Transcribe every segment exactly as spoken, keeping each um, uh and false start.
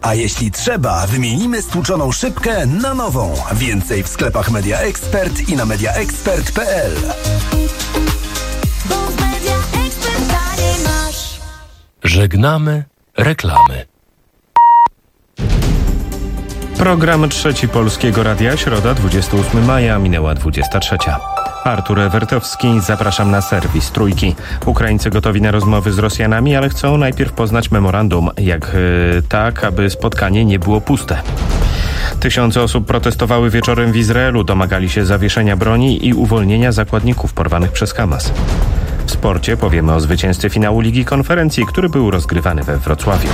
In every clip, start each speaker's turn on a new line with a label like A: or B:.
A: A jeśli trzeba, wymienimy stłuczoną szybkę na nową. Więcej w sklepach Media Expert i na media expert kropka p l.
B: Żegnamy reklamy.
C: Program Trzeci Polskiego Radia, środa dwudziestego ósmego maja, minęła dwudziesta trzecia. Artur Ewertowski, zapraszam na serwis Trójki. Ukraińcy gotowi na rozmowy z Rosjanami, ale chcą najpierw poznać memorandum, jak yy, tak, aby spotkanie nie było puste. Tysiące osób protestowały wieczorem w Izraelu, domagali się zawieszenia broni i uwolnienia zakładników porwanych przez Hamas. W sporcie powiemy o zwycięzcy finału Ligi Konferencji, który był rozgrywany we Wrocławiu.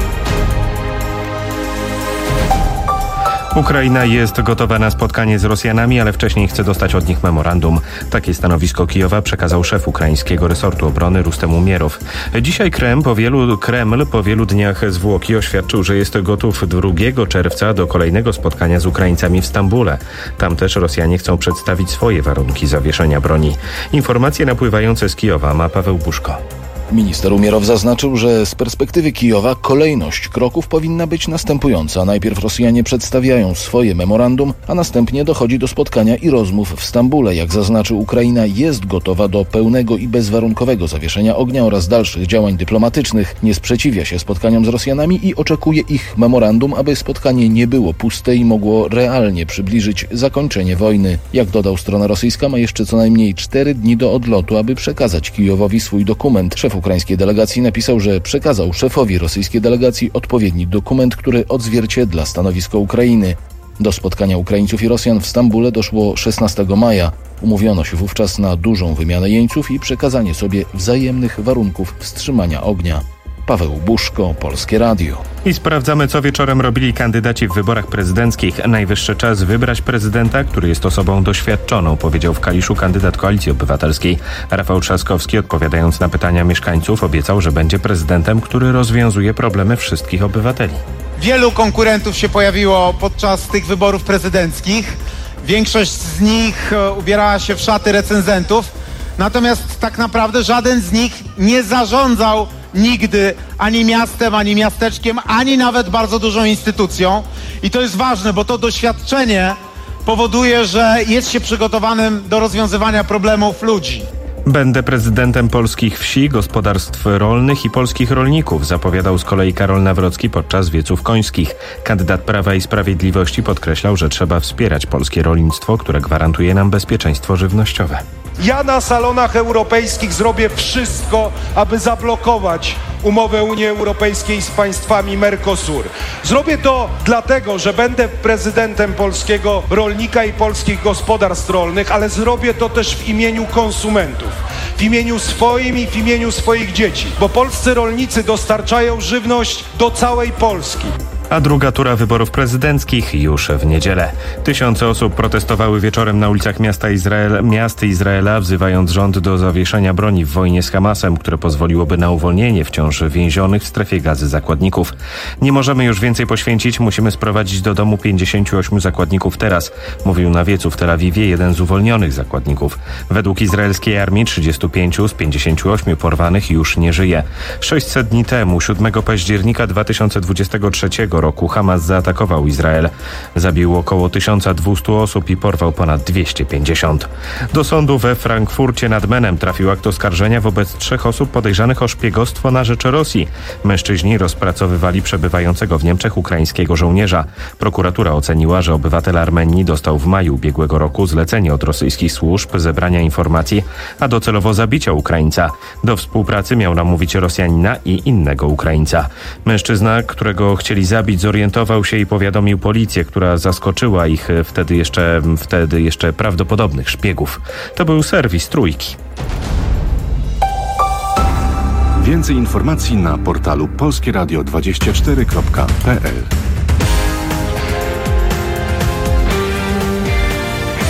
C: Ukraina jest gotowa na spotkanie z Rosjanami, ale wcześniej chce dostać od nich memorandum. Takie stanowisko Kijowa przekazał szef ukraińskiego resortu obrony Rustem Umierow. Dzisiaj Kreml po wielu, Kreml po wielu dniach zwłoki oświadczył, że jest gotów drugiego czerwca do kolejnego spotkania z Ukraińcami w Stambule. Tam też Rosjanie chcą przedstawić swoje warunki zawieszenia broni. Informacje napływające z Kijowa ma Paweł Buszko.
D: Minister Umierow zaznaczył, że z perspektywy Kijowa kolejność kroków powinna być następująca. Najpierw Rosjanie przedstawiają swoje memorandum, a następnie dochodzi do spotkania i rozmów w Stambule. Jak zaznaczył, Ukraina jest gotowa do pełnego i bezwarunkowego zawieszenia ognia oraz dalszych działań dyplomatycznych. Nie sprzeciwia się spotkaniom z Rosjanami i oczekuje ich memorandum, aby spotkanie nie było puste i mogło realnie przybliżyć zakończenie wojny. Jak dodał, strona rosyjska ma jeszcze co najmniej cztery dni do odlotu, aby przekazać Kijowowi swój dokument. Szef ukraińskiej delegacji napisał, że przekazał szefowi rosyjskiej delegacji odpowiedni dokument, który odzwierciedla stanowisko Ukrainy. Do spotkania Ukraińców i Rosjan w Stambule doszło szesnastego maja. Umówiono się wówczas na dużą wymianę jeńców i przekazanie sobie wzajemnych warunków wstrzymania ognia. Paweł Buszko, Polskie Radio.
C: I sprawdzamy, co wieczorem robili kandydaci w wyborach prezydenckich. Najwyższy czas wybrać prezydenta, który jest osobą doświadczoną, powiedział w Kaliszu kandydat Koalicji Obywatelskiej. Rafał Trzaskowski, odpowiadając na pytania mieszkańców, obiecał, że będzie prezydentem, który rozwiązuje problemy wszystkich obywateli.
E: Wielu konkurentów się pojawiło podczas tych wyborów prezydenckich. Większość z nich ubierała się w szaty recenzentów. Natomiast tak naprawdę żaden z nich nie zarządzał nigdy ani miastem, ani miasteczkiem, ani nawet bardzo dużą instytucją. I to jest ważne, bo to doświadczenie powoduje, że jest się przygotowanym do rozwiązywania problemów ludzi.
C: Będę prezydentem polskich wsi, gospodarstw rolnych i polskich rolników, zapowiadał z kolei Karol Nawrocki podczas wieców końskich. Kandydat Prawa i Sprawiedliwości podkreślał, że trzeba wspierać polskie rolnictwo, które gwarantuje nam bezpieczeństwo żywnościowe.
F: Ja na salonach europejskich zrobię wszystko, aby zablokować umowę Unii Europejskiej z państwami Mercosur. Zrobię to dlatego, że będę prezydentem polskiego rolnika i polskich gospodarstw rolnych, ale zrobię to też w imieniu konsumentów, w imieniu swoim i w imieniu swoich dzieci, bo polscy rolnicy dostarczają żywność do całej Polski.
C: A druga tura wyborów prezydenckich już w niedzielę. Tysiące osób protestowały wieczorem na ulicach miasta Izrael, miast Izraela, wzywając rząd do zawieszenia broni w wojnie z Hamasem, które pozwoliłoby na uwolnienie wciąż więzionych w strefie gazy zakładników. Nie możemy już więcej poświęcić, musimy sprowadzić do domu pięćdziesięciu ośmiu zakładników teraz, mówił na wiecu w Tel Awiwie jeden z uwolnionych zakładników. Według izraelskiej armii trzydziestu pięciu z pięćdziesięciu ośmiu porwanych już nie żyje. sześćset dni temu, siódmego października dwa tysiące dwudziestego trzeciego roku Hamas zaatakował Izrael. Zabił około tysiąc dwieście osób i porwał ponad dwieście pięćdziesiąt. Do sądu we Frankfurcie nad Menem trafił akt oskarżenia wobec trzech osób podejrzanych o szpiegostwo na rzecz Rosji. Mężczyźni rozpracowywali przebywającego w Niemczech ukraińskiego żołnierza. Prokuratura oceniła, że obywatel Armenii dostał w maju ubiegłego roku zlecenie od rosyjskich służb zebrania informacji, a docelowo zabicia Ukraińca. Do współpracy miał namówić Rosjanina i innego Ukraińca. Mężczyzna, którego chcieli zabić, zorientował się i powiadomił policję, która zaskoczyła ich wtedy jeszcze, wtedy jeszcze prawdopodobnych szpiegów. To był serwis Trójki.
G: Więcej informacji na portalu polskie radio dwadzieścia cztery kropka p l.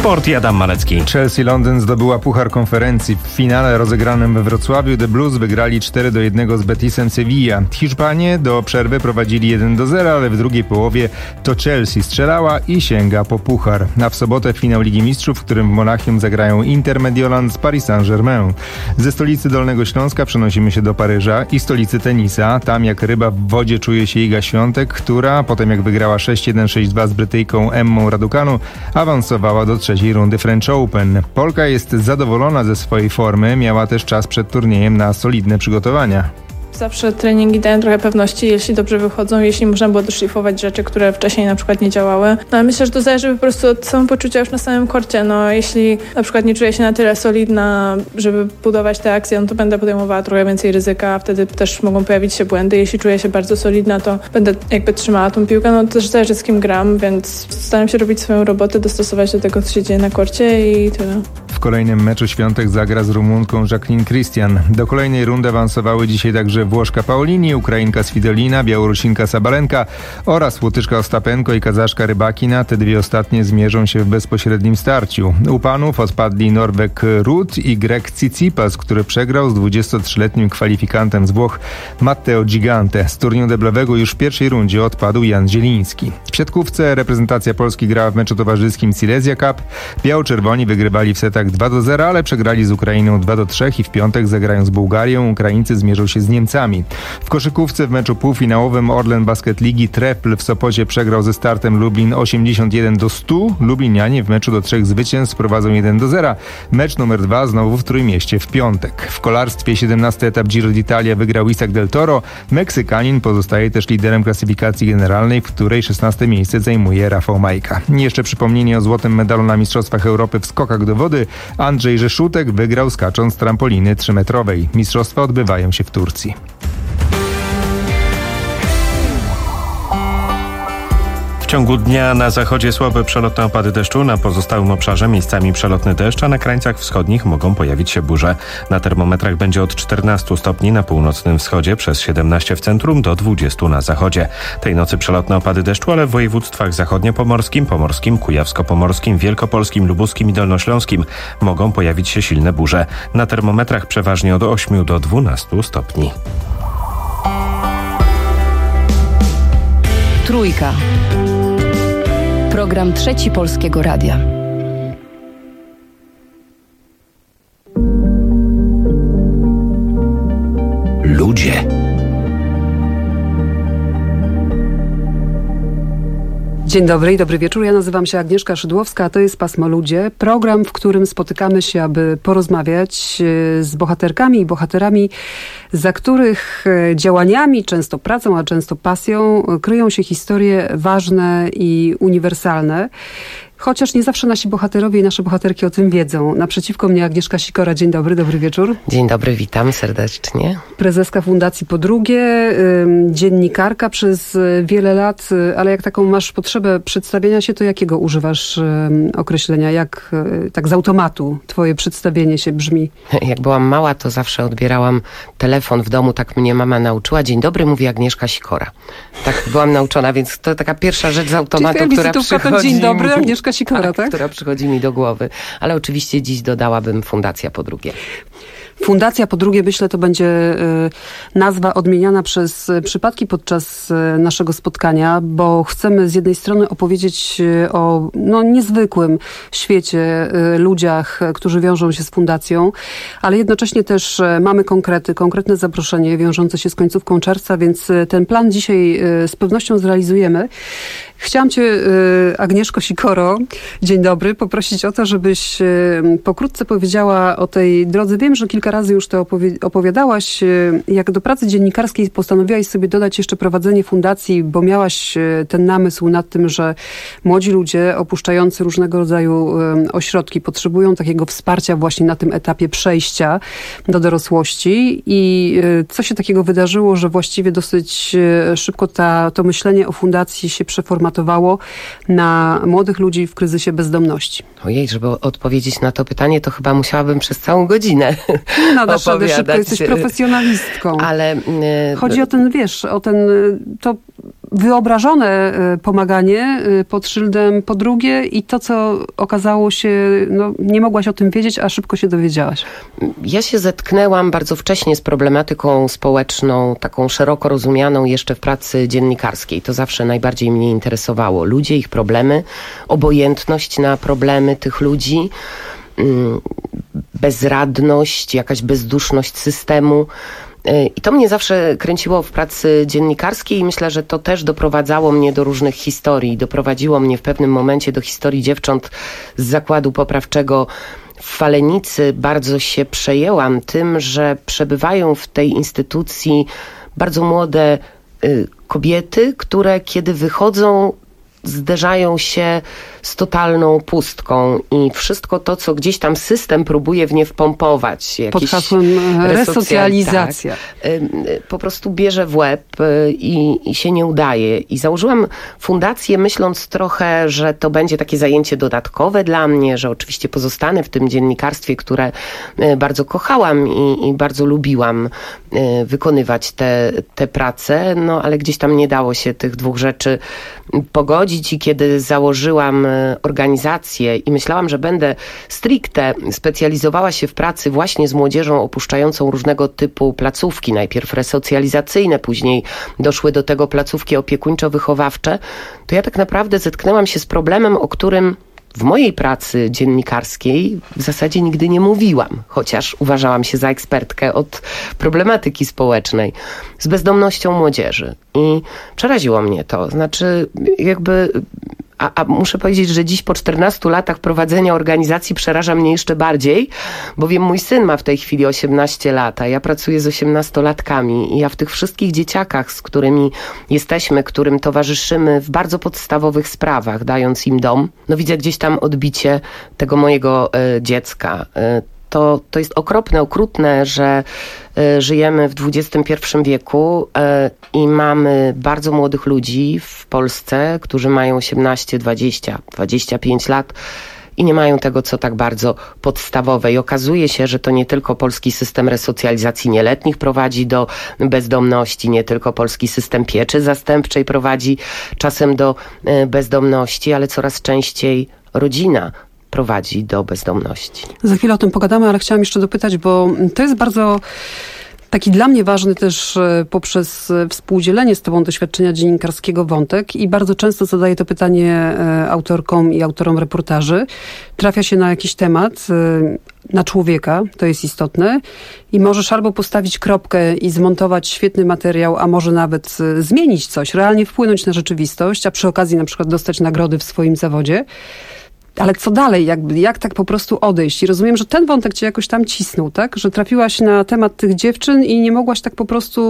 C: Sport i Adam Malecki.
H: Chelsea Londyn zdobyła puchar konferencji. W finale rozegranym we Wrocławiu The Blues wygrali cztery do jednego z Betisem Sevilla. Hiszpanie do przerwy prowadzili jeden do zera, ale w drugiej połowie to Chelsea strzelała i sięga po puchar. A w sobotę finał Ligi Mistrzów, w którym w Monachium zagrają Inter Mediolan z Paris Saint-Germain. Ze stolicy Dolnego Śląska przenosimy się do Paryża i stolicy tenisa. Tam jak ryba w wodzie czuje się Iga Świątek, która potem jak wygrała sześć jeden sześć dwa z Brytyjką Emmą Raducanu, awansowała do trzeciej rundy French Open. Polka jest zadowolona ze swojej formy, miała też czas przed turniejem na solidne przygotowania.
I: Zawsze treningi dają trochę pewności, jeśli dobrze wychodzą, jeśli można było doszlifować rzeczy, które wcześniej na przykład nie działały. No ale myślę, że to zależy po prostu od samopoczucia już na samym korcie. No jeśli na przykład nie czuję się na tyle solidna, żeby budować te akcje, no to będę podejmowała trochę więcej ryzyka, a wtedy też mogą pojawić się błędy. Jeśli czuję się bardzo solidna, to będę jakby trzymała tą piłkę. No to też zależy z kim gram, więc staram się robić swoją robotę, dostosować do tego, co się dzieje na korcie i tyle.
H: W kolejnym meczu Świątek zagra z Rumunką Jacqueline Christian. Do kolejnej rundy awansowały dzisiaj także Włoszka Paolini, Ukrainka Svitolina, Białorusinka Sabalenka oraz Łotyczka Ostapenko i Kazaszka Rybakina. Te dwie ostatnie zmierzą się w bezpośrednim starciu. U panów odpadli Norweg Ruud i Grek Tsitsipas, który przegrał z dwudziestotrzyletnim kwalifikantem z Włoch Matteo Gigante. Z turnieju deblowego już w pierwszej rundzie odpadł Jan Zieliński. W siatkówce reprezentacja Polski grała w meczu towarzyskim Silesia Cup. Biało-czerwoni wygrywali w setach dwa do zera, ale przegrali z Ukrainą dwa do trzech i w piątek zagrają z Bułgarią. Ukraińcy zmierzą się z Niemcami. W koszykówce w meczu półfinałowym Orlen Basket Ligi Trepl w Sopocie przegrał ze Startem Lublin osiemdziesiąt jeden do stu. Lublinianie w meczu do trzech zwycięstw prowadzą jeden do zera. Mecz numer dwa znowu w Trójmieście w piątek. W kolarstwie siedemnasty etap Giro d'Italia wygrał Isaac del Toro. Meksykanin pozostaje też liderem klasyfikacji generalnej, w której szesnaste miejsce zajmuje Rafał Majka. Jeszcze przypomnienie o złotym medalu na Mistrzostwach Europy w skokach do wody. Andrzej Rzeszutek wygrał skacząc z trampoliny trzymetrowej. Mistrzostwa odbywają się w Turcji.
C: W ciągu dnia na zachodzie słabe przelotne opady deszczu, na pozostałym obszarze miejscami przelotny deszcz, a na krańcach wschodnich mogą pojawić się burze. Na termometrach będzie od czternastu stopni na północnym wschodzie, przez siedemnaście w centrum do dwudziestu na zachodzie. Tej nocy przelotne opady deszczu, ale w województwach zachodniopomorskim, pomorskim, kujawsko-pomorskim, wielkopolskim, lubuskim i dolnośląskim mogą pojawić się silne burze. Na termometrach przeważnie od ośmiu do dwunastu stopni.
J: Trójka. Program Trzeci Polskiego Radia.
A: Ludzie.
K: Dzień dobry i dobry wieczór. Ja nazywam się Agnieszka Szydłowska, a to jest Pasmo Ludzie. Program, w którym spotykamy się, aby porozmawiać z bohaterkami i bohaterami, za których działaniami, często pracą, a często pasją, kryją się historie ważne i uniwersalne. Chociaż nie zawsze nasi bohaterowie i nasze bohaterki o tym wiedzą. Naprzeciwko mnie Agnieszka Sikora. Dzień dobry, dobry wieczór.
L: Dzień dobry, witam serdecznie.
K: Prezeska Fundacji Po Drugie, dziennikarka przez wiele lat, ale jak taką masz potrzebę przedstawienia się, to jakiego używasz określenia? Jak tak z automatu twoje przedstawienie się brzmi?
L: Jak byłam mała, to zawsze odbierałam telefon w domu, tak mnie mama nauczyła. Dzień dobry, mówi Agnieszka Sikora. Tak byłam nauczona, więc to taka pierwsza rzecz z automatu,
K: Czyli
L: która przychodzi
K: Dzień dobry,
L: mi...
K: Agnieszka Sikora, tak, tak?
L: Która przychodzi mi do głowy. Ale oczywiście dziś dodałabym Fundacja Po Drugie.
K: Fundacja Po Drugie, myślę, to będzie nazwa odmieniana przez przypadki podczas naszego spotkania, bo chcemy z jednej strony opowiedzieć o no, niezwykłym świecie, ludziach, którzy wiążą się z Fundacją, ale jednocześnie też mamy konkrety, konkretne zaproszenie wiążące się z końcówką czerwca, więc ten plan dzisiaj z pewnością zrealizujemy. Chciałam cię, Agnieszko Sikoro, dzień dobry, poprosić o to, żebyś pokrótce powiedziała o tej drodze. Wiem, że kilka razy już to opowi- opowiadałaś. Jak do pracy dziennikarskiej postanowiłaś sobie dodać jeszcze prowadzenie fundacji, bo miałaś ten namysł nad tym, że młodzi ludzie opuszczający różnego rodzaju ośrodki potrzebują takiego wsparcia właśnie na tym etapie przejścia do dorosłości. I co się takiego wydarzyło, że właściwie dosyć szybko ta, to myślenie o fundacji się przeformatowało na młodych ludzi w kryzysie bezdomności?
L: Ojej, żeby odpowiedzieć na to pytanie, to chyba musiałabym przez całą godzinę
K: No, dasz radę szybko, jesteś profesjonalistką.
L: Ale...
K: Chodzi o ten, wiesz, o ten, to wyobrażone pomaganie pod szyldem po drugie i to, co okazało się, no, nie mogłaś o tym wiedzieć, a szybko się dowiedziałaś.
L: Ja się zetknęłam bardzo wcześnie z problematyką społeczną, taką szeroko rozumianą jeszcze w pracy dziennikarskiej. To zawsze najbardziej mnie interesowało. Ludzie, ich problemy, obojętność na problemy tych ludzi, bezradność, jakaś bezduszność systemu. I to mnie zawsze kręciło w pracy dziennikarskiej i myślę, że to też doprowadzało mnie do różnych historii. Doprowadziło mnie w pewnym momencie do historii dziewcząt z zakładu poprawczego w Falenicy. Bardzo się przejęłam tym, że przebywają w tej instytucji bardzo młode y, kobiety, które kiedy wychodzą, zderzają się z totalną pustką i wszystko to, co gdzieś tam system próbuje w nie wpompować.
K: Pod hasłem resocjalizacja.
L: Tak, po prostu bierze w łeb i, i się nie udaje. I założyłam fundację myśląc trochę, że to będzie takie zajęcie dodatkowe dla mnie, że oczywiście pozostanę w tym dziennikarstwie, które bardzo kochałam i, i bardzo lubiłam wykonywać te, te prace, no ale gdzieś tam nie dało się tych dwóch rzeczy pogodzić i kiedy założyłam organizację i myślałam, że będę stricte specjalizowała się w pracy właśnie z młodzieżą opuszczającą różnego typu placówki, najpierw resocjalizacyjne, później doszły do tego placówki opiekuńczo-wychowawcze, to ja tak naprawdę zetknęłam się z problemem, o którym w mojej pracy dziennikarskiej w zasadzie nigdy nie mówiłam, chociaż uważałam się za ekspertkę od problematyki społecznej, z bezdomnością młodzieży. I przeraziło mnie to. Znaczy jakby... A, a muszę powiedzieć, że dziś po czternastu latach prowadzenia organizacji przeraża mnie jeszcze bardziej, bowiem mój syn ma w tej chwili osiemnaście lat, a ja pracuję z osiemnastolatkami i ja w tych wszystkich dzieciakach, z którymi jesteśmy, którym towarzyszymy w bardzo podstawowych sprawach, dając im dom, no widzę gdzieś tam odbicie tego mojego y, dziecka. Y, To, to jest okropne, okrutne, że y, żyjemy w dwudziestym pierwszym wieku y, i mamy bardzo młodych ludzi w Polsce, którzy mają osiemnaście, dwadzieścia, dwadzieścia pięć lat i nie mają tego, co tak bardzo podstawowe. I okazuje się, że to nie tylko polski system resocjalizacji nieletnich prowadzi do bezdomności, nie tylko polski system pieczy zastępczej prowadzi czasem do y, bezdomności, ale coraz częściej rodzina prowadzi do bezdomności.
K: Za chwilę o tym pogadamy, ale chciałam jeszcze dopytać, bo to jest bardzo taki dla mnie ważny też poprzez współdzielenie z tobą doświadczenia dziennikarskiego wątek i bardzo często zadaję to pytanie autorkom i autorom reportaży. Trafia się na jakiś temat, na człowieka, to jest istotne i możesz albo postawić kropkę i zmontować świetny materiał, a może nawet zmienić coś, realnie wpłynąć na rzeczywistość, a przy okazji na przykład dostać nagrody w swoim zawodzie. Ale co dalej? Jak, jak tak po prostu odejść? I rozumiem, że ten wątek cię jakoś tam cisnął, tak? Że trafiłaś na temat tych dziewczyn i nie mogłaś tak po prostu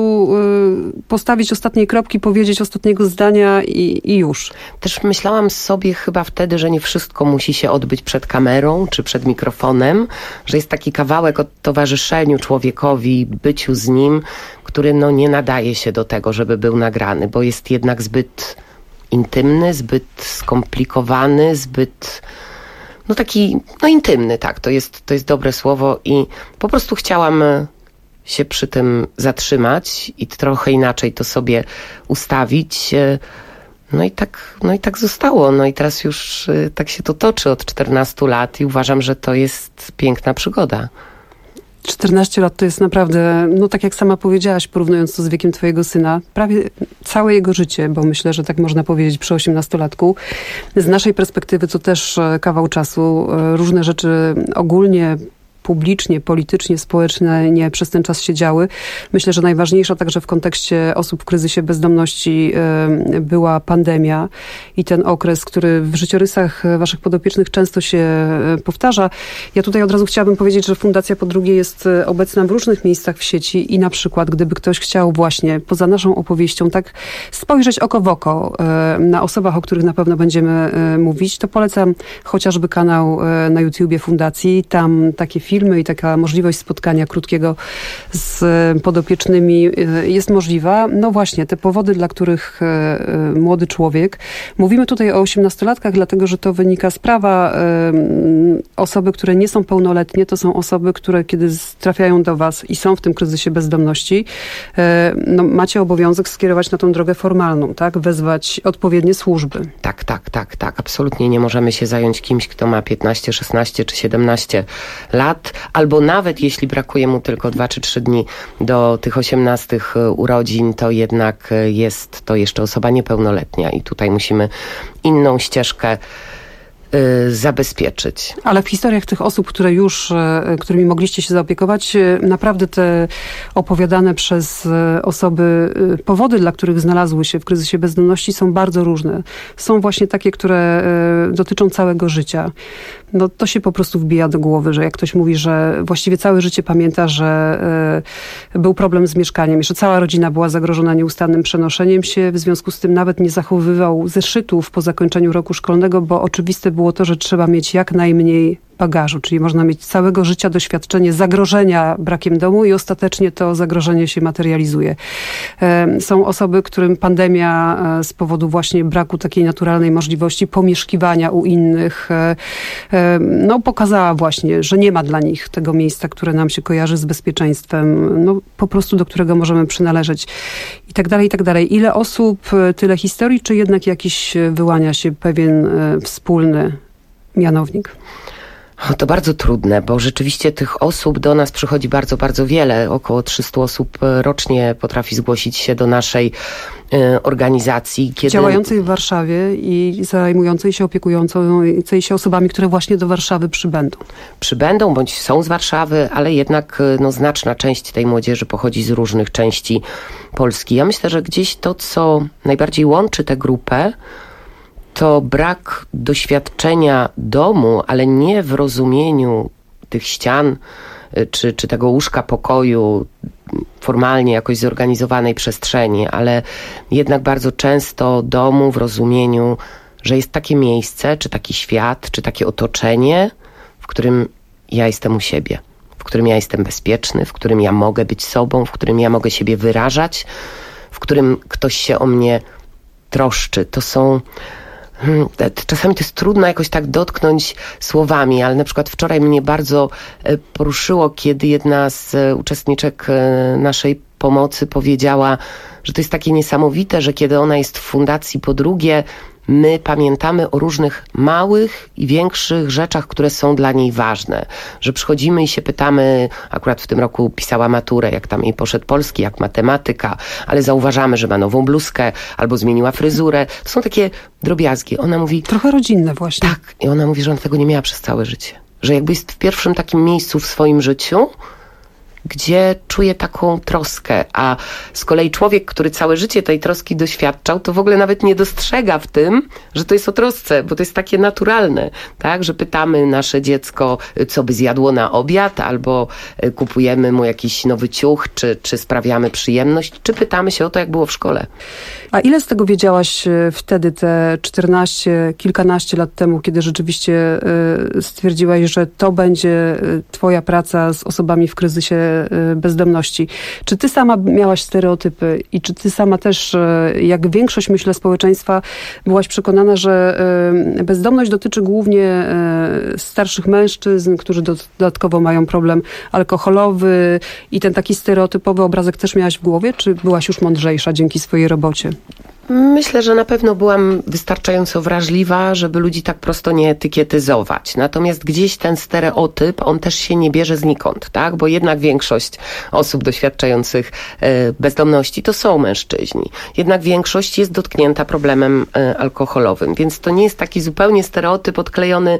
K: y, postawić ostatniej kropki, powiedzieć ostatniego zdania i, i już.
L: Też myślałam sobie chyba wtedy, że nie wszystko musi się odbyć przed kamerą czy przed mikrofonem, że jest taki kawałek o towarzyszeniu człowiekowi, byciu z nim, który no nie nadaje się do tego, żeby był nagrany, bo jest jednak zbyt intymny, zbyt skomplikowany, zbyt no taki, no intymny, tak, to jest, to jest dobre słowo i po prostu chciałam się przy tym zatrzymać i trochę inaczej to sobie ustawić. No i tak, no i tak zostało. No i teraz już tak się to toczy od czternastu lat i uważam, że to jest piękna przygoda.
K: czternaście lat to jest naprawdę, no tak jak sama powiedziałaś, porównując to z wiekiem twojego syna, prawie całe jego życie, bo myślę, że tak można powiedzieć przy osiemnastolatku. Z naszej perspektywy to też kawał czasu. Różne rzeczy ogólnie publicznie, politycznie, społecznie nie przez ten czas się działy. Myślę, że najważniejsza także w kontekście osób w kryzysie bezdomności y, była pandemia i ten okres, który w życiorysach waszych podopiecznych często się y, powtarza. Ja tutaj od razu chciałabym powiedzieć, że Fundacja po drugie jest obecna w różnych miejscach w sieci i na przykład, gdyby ktoś chciał właśnie poza naszą opowieścią tak spojrzeć oko w oko y, na osobach, o których na pewno będziemy y, mówić, to polecam chociażby kanał y, na YouTubie Fundacji. Tam takie filmy filmy i taka możliwość spotkania krótkiego z podopiecznymi jest możliwa. No właśnie, te powody, dla których młody człowiek, mówimy tutaj o osiemnastolatkach, dlatego że to wynika z prawa. Osoby, które nie są pełnoletnie, to są osoby, które kiedy trafiają do was i są w tym kryzysie bezdomności, no, macie obowiązek skierować na tą drogę formalną, tak? Wezwać odpowiednie służby.
L: Tak, tak, tak, tak. Absolutnie nie możemy się zająć kimś, kto ma piętnaście, szesnaście czy siedemnaście lat, albo nawet jeśli brakuje mu tylko dwa czy trzy dni do tych osiemnastych urodzin, to jednak jest to jeszcze osoba niepełnoletnia i tutaj musimy inną ścieżkę zabezpieczyć.
K: Ale w historiach tych osób, które już, którymi mogliście się zaopiekować, naprawdę te opowiadane przez osoby powody, dla których znalazły się w kryzysie bezdomności, są bardzo różne. Są właśnie takie, które dotyczą całego życia. No to się po prostu wbija do głowy, że jak ktoś mówi, że właściwie całe życie pamięta, że był problem z mieszkaniem, jeszcze cała rodzina była zagrożona nieustannym przenoszeniem się, w związku z tym nawet nie zachowywał zeszytów po zakończeniu roku szkolnego, bo oczywiste było to, że trzeba mieć jak najmniej bagażu, czyli można mieć całego życia doświadczenie zagrożenia brakiem domu i ostatecznie to zagrożenie się materializuje. Są osoby, którym pandemia z powodu właśnie braku takiej naturalnej możliwości pomieszkiwania u innych, no pokazała właśnie, że nie ma dla nich tego miejsca, które nam się kojarzy z bezpieczeństwem, no po prostu do którego możemy przynależeć i tak dalej, i tak dalej. Ile osób, tyle historii, czy jednak jakiś wyłania się pewien wspólny mianownik?
L: To bardzo trudne, bo rzeczywiście tych osób do nas przychodzi bardzo, bardzo wiele. Około trzysta osób rocznie potrafi zgłosić się do naszej y, organizacji. Kiedy...
K: Działającej w Warszawie i zajmującej się, opiekującej się osobami, które właśnie do Warszawy przybędą.
L: Przybędą, bądź są z Warszawy, ale jednak no, znaczna część tej młodzieży pochodzi z różnych części Polski. Ja myślę, że gdzieś to, co najbardziej łączy tę grupę, to brak doświadczenia domu, ale nie w rozumieniu tych ścian, czy, czy tego łóżka pokoju, formalnie jakoś zorganizowanej przestrzeni, ale jednak bardzo często domu w rozumieniu, że jest takie miejsce, czy taki świat, czy takie otoczenie, w którym ja jestem u siebie, w którym ja jestem bezpieczny, w którym ja mogę być sobą, w którym ja mogę siebie wyrażać, w którym ktoś się o mnie troszczy. To są... Czasami to jest trudno jakoś tak dotknąć słowami, ale na przykład wczoraj mnie bardzo poruszyło, kiedy jedna z uczestniczek naszej pomocy powiedziała, że to jest takie niesamowite, że kiedy ona jest w fundacji po drugie, my pamiętamy o różnych małych i większych rzeczach, które są dla niej ważne. Że przychodzimy i się pytamy, akurat w tym roku pisała maturę, jak tam jej poszedł polski, jak matematyka, ale zauważamy, że ma nową bluzkę albo zmieniła fryzurę. To są takie drobiazgi. Ona mówi...
K: Trochę rodzinne właśnie.
L: Tak. I ona mówi, że ona tego nie miała przez całe życie. Że jakby jest w pierwszym takim miejscu w swoim życiu, gdzie czuje taką troskę, a z kolei człowiek, który całe życie tej troski doświadczał, to w ogóle nawet nie dostrzega w tym, że to jest o trosce, bo to jest takie naturalne, tak, że pytamy nasze dziecko, co by zjadło na obiad, albo kupujemy mu jakiś nowy ciuch, czy, czy sprawiamy przyjemność, czy pytamy się o to, jak było w szkole.
K: A ile z tego wiedziałaś wtedy, te czternaście, kilkanaście lat temu, kiedy rzeczywiście stwierdziłaś, że to będzie twoja praca z osobami w kryzysie bezdomności? Czy ty sama miałaś stereotypy i czy ty sama też, jak większość, myślę, społeczeństwa, byłaś przekonana, że bezdomność dotyczy głównie starszych mężczyzn, którzy dodatkowo mają problem alkoholowy i ten taki stereotypowy obrazek też miałaś w głowie? Czy byłaś już mądrzejsza dzięki swojej robocie?
L: Myślę, że na pewno byłam wystarczająco wrażliwa, żeby ludzi tak prosto nie etykietyzować. Natomiast gdzieś ten stereotyp, on też się nie bierze znikąd, tak? Bo jednak większość osób doświadczających bezdomności to są mężczyźni. Jednak większość jest dotknięta problemem alkoholowym, więc to nie jest taki zupełnie stereotyp odklejony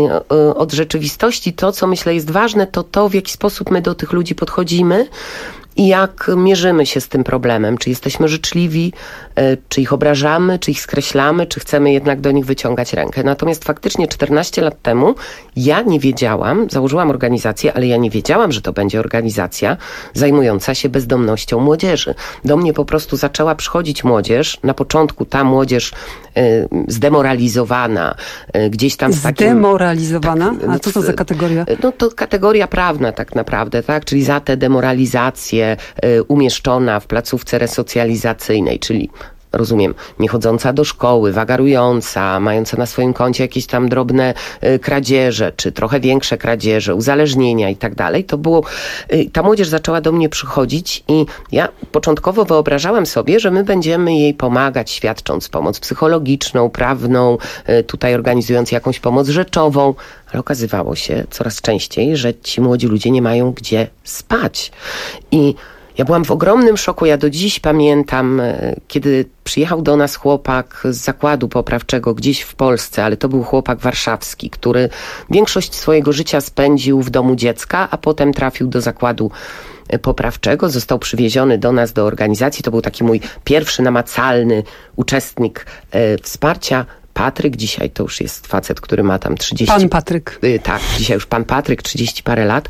L: od rzeczywistości. To, co myślę jest ważne, to to, w jaki sposób my do tych ludzi podchodzimy i jak mierzymy się z tym problemem. Czy jesteśmy życzliwi, czy ich obrażamy, czy ich skreślamy, czy chcemy jednak do nich wyciągać rękę. Natomiast faktycznie czternaście lat temu ja nie wiedziałam, założyłam organizację, ale ja nie wiedziałam, że to będzie organizacja zajmująca się bezdomnością młodzieży. Do mnie po prostu zaczęła przychodzić młodzież. Na początku ta młodzież y, zdemoralizowana, y, gdzieś tam z takim...
K: Zdemoralizowana? A co to za kategoria?
L: No to kategoria prawna tak naprawdę, tak? Czyli za tę demoralizację y, umieszczona w placówce resocjalizacyjnej, czyli rozumiem, nie chodząca do szkoły, wagarująca, mająca na swoim koncie jakieś tam drobne y, kradzieże, czy trochę większe kradzieże, uzależnienia i tak dalej, to było, y, ta młodzież zaczęła do mnie przychodzić i ja początkowo wyobrażałam sobie, że my będziemy jej pomagać, świadcząc pomoc psychologiczną, prawną, y, tutaj organizując jakąś pomoc rzeczową, ale okazywało się coraz częściej, że ci młodzi ludzie nie mają gdzie spać. I ja byłam w ogromnym szoku. Ja do dziś pamiętam, kiedy przyjechał do nas chłopak z zakładu poprawczego gdzieś w Polsce, ale to był chłopak warszawski, który większość swojego życia spędził w domu dziecka, a potem trafił do zakładu poprawczego. Został przywieziony do nas, do organizacji. To był taki mój pierwszy namacalny uczestnik e, wsparcia. Patryk, dzisiaj to już jest facet, który ma tam trzydzieści...
K: Pan Patryk.
L: Y, tak, dzisiaj już pan Patryk, trzydzieści parę lat.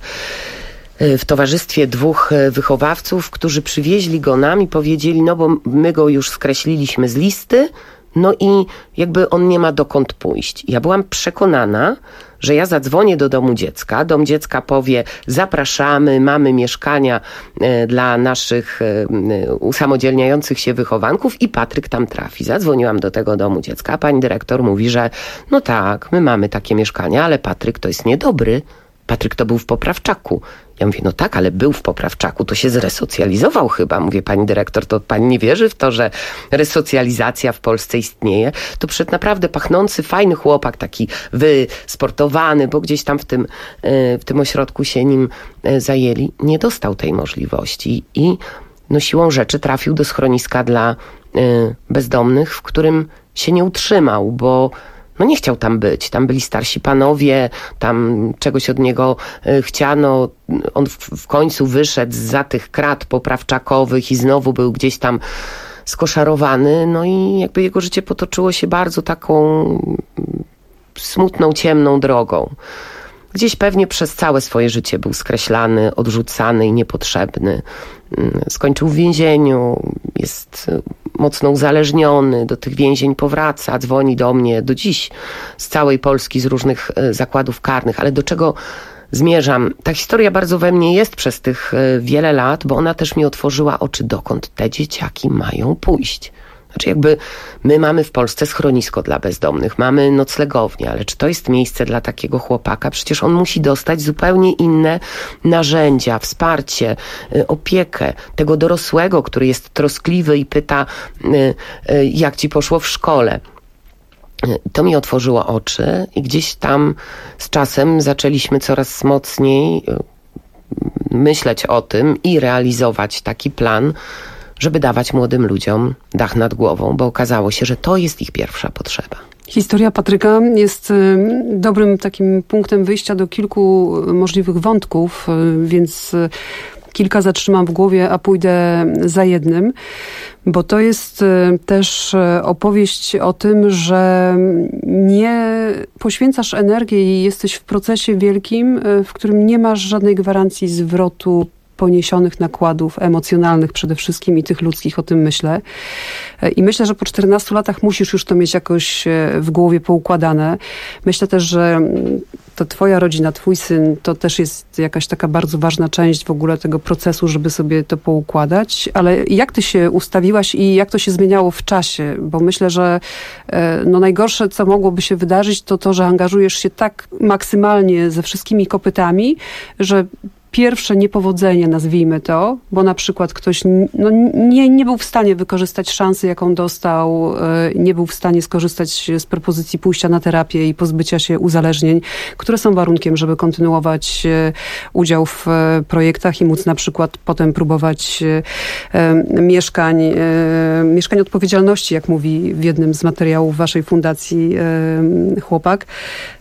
L: W towarzystwie dwóch wychowawców, którzy przywieźli go nam i powiedzieli, no bo my go już skreśliliśmy z listy, no i jakby on nie ma dokąd pójść. Ja byłam przekonana, że ja zadzwonię do domu dziecka, dom dziecka powie, zapraszamy, mamy mieszkania e, dla naszych e, usamodzielniających się wychowanków i Patryk tam trafi. Zadzwoniłam do tego domu dziecka, a pani dyrektor mówi, że no tak, my mamy takie mieszkania, ale Patryk to jest niedobry. Patryk to był w poprawczaku. Ja mówię, no tak, ale był w poprawczaku, to się zresocjalizował chyba. Mówię, pani dyrektor, to pani nie wierzy w to, że resocjalizacja w Polsce istnieje? To przed naprawdę pachnący, fajny chłopak, taki wysportowany, bo gdzieś tam w tym, w tym ośrodku się nim zajęli, nie dostał tej możliwości i no siłą rzeczy trafił do schroniska dla bezdomnych, w którym się nie utrzymał, bo no nie chciał tam być. Tam byli starsi panowie, tam czegoś od niego y, chciano. On w, w końcu wyszedł zza tych krat poprawczakowych i znowu był gdzieś tam skoszarowany. No i jakby jego życie potoczyło się bardzo taką smutną, ciemną drogą. Gdzieś pewnie przez całe swoje życie był skreślany, odrzucany i niepotrzebny. Skończył w więzieniu, jest mocno uzależniony, do tych więzień powraca, dzwoni do mnie do dziś z całej Polski, z różnych zakładów karnych. Ale do czego zmierzam? Ta historia bardzo we mnie jest przez tych wiele lat, bo ona też mi otworzyła oczy, dokąd te dzieciaki mają pójść. Znaczy jakby my mamy w Polsce schronisko dla bezdomnych, mamy noclegownię, ale czy to jest miejsce dla takiego chłopaka? Przecież on musi dostać zupełnie inne narzędzia, wsparcie, opiekę tego dorosłego, który jest troskliwy i pyta, jak ci poszło w szkole. To mi otworzyło oczy i gdzieś tam z czasem zaczęliśmy coraz mocniej myśleć o tym i realizować taki plan, żeby dawać młodym ludziom dach nad głową, bo okazało się, że to jest ich pierwsza potrzeba.
K: Historia Patryka jest dobrym takim punktem wyjścia do kilku możliwych wątków, więc kilka zatrzymam w głowie, a pójdę za jednym, bo to jest też opowieść o tym, że nie poświęcasz energii i jesteś w procesie wielkim, w którym nie masz żadnej gwarancji zwrotu poniesionych nakładów emocjonalnych przede wszystkim i tych ludzkich, o tym myślę. I myślę, że po czternastu latach musisz już to mieć jakoś w głowie poukładane. Myślę też, że to twoja rodzina, twój syn, to też jest jakaś taka bardzo ważna część w ogóle tego procesu, żeby sobie to poukładać. Ale jak ty się ustawiłaś i jak to się zmieniało w czasie? Bo myślę, że no najgorsze, co mogłoby się wydarzyć, to to, że angażujesz się tak maksymalnie ze wszystkimi kopytami, że pierwsze niepowodzenie, nazwijmy to, bo na przykład ktoś no, nie, nie był w stanie wykorzystać szansy, jaką dostał, nie był w stanie skorzystać z propozycji pójścia na terapię i pozbycia się uzależnień, które są warunkiem, żeby kontynuować udział w projektach i móc na przykład potem próbować mieszkań, mieszkań odpowiedzialności, jak mówi w jednym z materiałów waszej fundacji chłopak.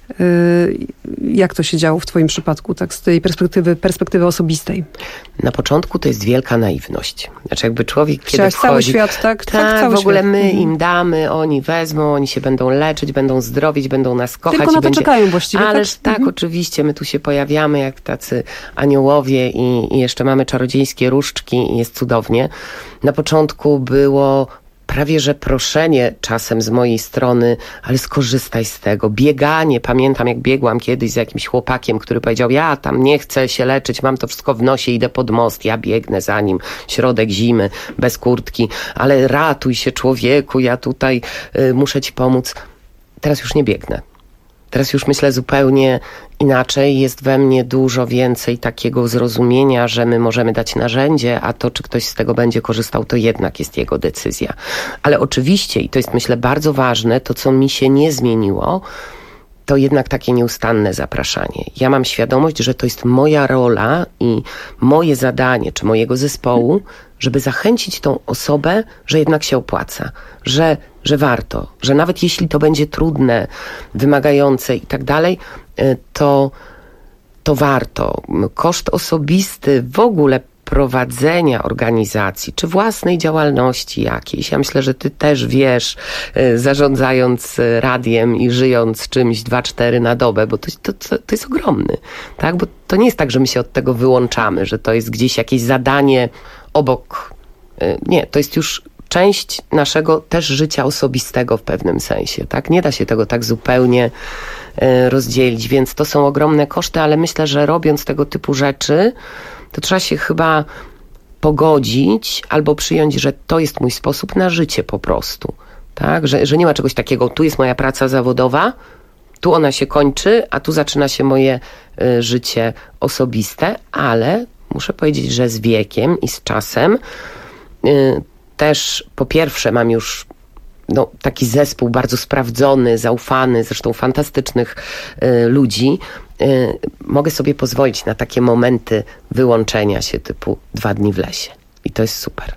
K: Jak to się działo w twoim przypadku, tak z tej perspektywy, perspektywy osobistej?
L: Na początku to jest wielka naiwność. Znaczy jakby człowiek, kiedy
K: Chciałaś
L: wchodzi...
K: cały świat, tak?
L: Tak,
K: tak cały
L: w ogóle
K: świat.
L: my
K: Mhm.
L: im damy, oni wezmą, oni się będą leczyć, będą zdrowić, będą nas kochać.
K: Tylko
L: i
K: na to
L: będzie...
K: czekają właściwie,
L: Ależ
K: tak?
L: tak,
K: Mhm.
L: oczywiście, my tu się pojawiamy jak tacy aniołowie i, i jeszcze mamy czarodziejskie różdżki i jest cudownie. Na początku było prawie że proszenie czasem z mojej strony, ale skorzystaj z tego. Bieganie, pamiętam jak biegłam kiedyś z jakimś chłopakiem, który powiedział, ja tam nie chcę się leczyć, mam to wszystko w nosie, idę pod most, ja biegnę za nim, środek zimy, bez kurtki, ale ratuj się człowieku, ja tutaj y, muszę ci pomóc. Teraz już nie biegnę. Teraz już myślę zupełnie inaczej. Jest we mnie dużo więcej takiego zrozumienia, że my możemy dać narzędzie, a to, czy ktoś z tego będzie korzystał, to jednak jest jego decyzja. Ale oczywiście, i to jest myślę bardzo ważne, to co mi się nie zmieniło, to jednak takie nieustanne zapraszanie. Ja mam świadomość, że to jest moja rola i moje zadanie, czy mojego zespołu, żeby zachęcić tą osobę, że jednak się opłaca, że, że warto, że nawet jeśli to będzie trudne, wymagające i tak dalej, to, to warto. Koszt osobisty w ogóle prowadzenia organizacji, czy własnej działalności jakiejś. Ja myślę, że ty też wiesz, zarządzając radiem i żyjąc czymś dwa cztery na dobę, bo to, to, to jest ogromny, tak? Bo to nie jest tak, że my się od tego wyłączamy, że to jest gdzieś jakieś zadanie obok. Nie, to jest już część naszego też życia osobistego w pewnym sensie, tak? Nie da się tego tak zupełnie rozdzielić, więc to są ogromne koszty, ale myślę, że robiąc tego typu rzeczy, to trzeba się chyba pogodzić albo przyjąć, że to jest mój sposób na życie po prostu. Tak? Że, że nie ma czegoś takiego, tu jest moja praca zawodowa, tu ona się kończy, a tu zaczyna się moje y, życie osobiste, ale muszę powiedzieć, że z wiekiem i z czasem y, też po pierwsze mam już no, taki zespół bardzo sprawdzony, zaufany, zresztą fantastycznych y, ludzi. Y, mogę sobie pozwolić na takie momenty wyłączenia się typu dwa dni w lesie. I to jest super.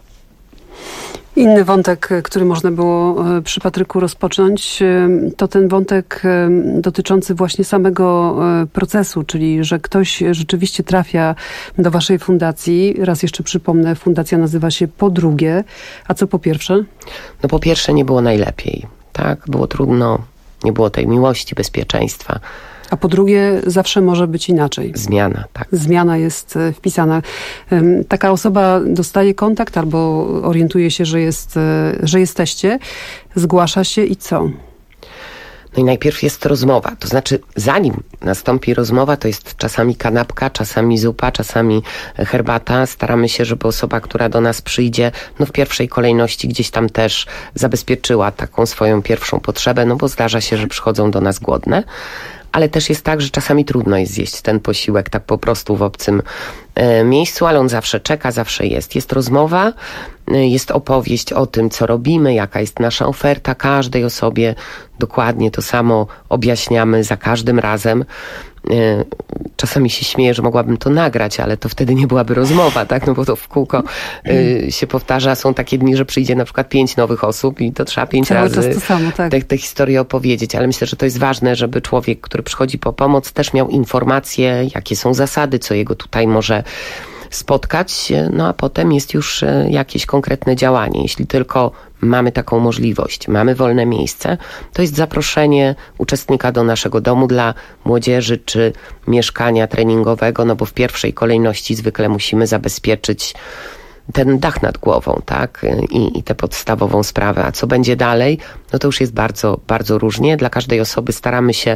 K: Inny wątek, który można było przy Patryku rozpocząć, to ten wątek dotyczący właśnie samego procesu, czyli że ktoś rzeczywiście trafia do waszej fundacji. Raz jeszcze przypomnę, fundacja nazywa się Po Drugie. A co po pierwsze?
L: No po pierwsze nie było najlepiej. Tak, było trudno, nie było tej miłości, bezpieczeństwa.
K: A po drugie, zawsze może być inaczej.
L: Zmiana, tak.
K: Zmiana jest wpisana. Taka osoba dostaje kontakt albo orientuje się, że, jest, że jesteście, zgłasza się i co?
L: No i najpierw jest rozmowa. To znaczy, zanim nastąpi rozmowa, to jest czasami kanapka, czasami zupa, czasami herbata. Staramy się, żeby osoba, która do nas przyjdzie, no w pierwszej kolejności gdzieś tam też zabezpieczyła taką swoją pierwszą potrzebę, no bo zdarza się, że przychodzą do nas głodne. Ale też jest tak, że czasami trudno jest zjeść ten posiłek tak po prostu w obcym e, miejscu, ale on zawsze czeka, zawsze jest. Jest rozmowa, e, jest opowieść o tym, co robimy, jaka jest nasza oferta. Każdej osobie dokładnie to samo objaśniamy za każdym razem. E, czasami się śmieję, że mogłabym to nagrać, ale to wtedy nie byłaby rozmowa, tak? No bo to w kółko e, się powtarza. Są takie dni, że przyjdzie na przykład pięć nowych osób i to trzeba pięć
K: Cały
L: razy
K: czas to samo, tak.
L: te, te historie opowiedzieć. Ale myślę, że to jest ważne, żeby człowiek, który przychodzi po pomoc, też miał informacje, jakie są zasady, co jego tutaj może spotkać, no a potem jest już jakieś konkretne działanie. Jeśli tylko mamy taką możliwość, mamy wolne miejsce, to jest zaproszenie uczestnika do naszego domu dla młodzieży czy mieszkania treningowego, no bo w pierwszej kolejności zwykle musimy zabezpieczyć ten dach nad głową, tak? I, i tę podstawową sprawę. A co będzie dalej? No to już jest bardzo, bardzo różnie. Dla każdej osoby staramy się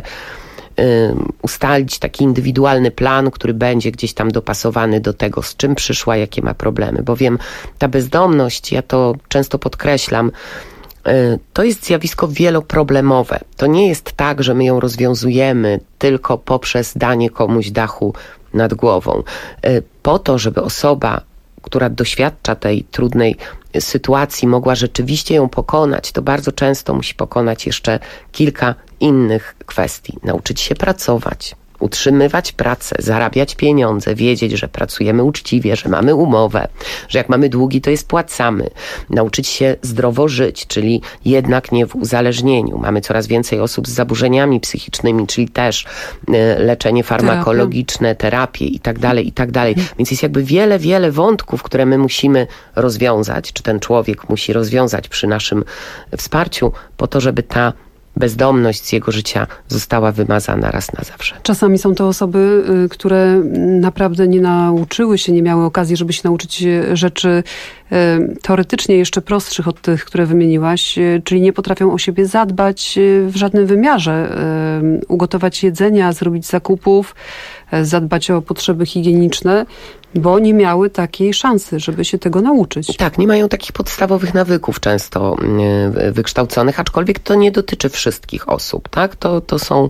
L: ustalić taki indywidualny plan, który będzie gdzieś tam dopasowany do tego, z czym przyszła, jakie ma problemy. Bowiem ta bezdomność, ja to często podkreślam, to jest zjawisko wieloproblemowe. To nie jest tak, że my ją rozwiązujemy tylko poprzez danie komuś dachu nad głową. Po to, żeby osoba, która doświadcza tej trudnej sytuacji, mogła rzeczywiście ją pokonać, to bardzo często musi pokonać jeszcze kilka innych kwestii. Nauczyć się pracować, utrzymywać pracę, zarabiać pieniądze, wiedzieć, że pracujemy uczciwie, że mamy umowę, że jak mamy długi, to je spłacamy. Nauczyć się zdrowo żyć, czyli jednak nie w uzależnieniu. Mamy coraz więcej osób z zaburzeniami psychicznymi, czyli też y, leczenie farmakologiczne, terapię i tak dalej, i tak dalej. Więc jest jakby wiele, wiele wątków, które my musimy rozwiązać, czy ten człowiek musi rozwiązać przy naszym wsparciu, po to, żeby ta bezdomność z jego życia została wymazana raz na zawsze.
K: Czasami są to osoby, które naprawdę nie nauczyły się, nie miały okazji, żeby się nauczyć rzeczy teoretycznie jeszcze prostszych od tych, które wymieniłaś, czyli nie potrafią o siebie zadbać w żadnym wymiarze. Ugotować jedzenia, zrobić zakupów, zadbać o potrzeby higieniczne, bo nie miały takiej szansy, żeby się tego nauczyć.
L: Tak, nie mają takich podstawowych nawyków często wykształconych, aczkolwiek to nie dotyczy wszystkich osób, tak? To, to są,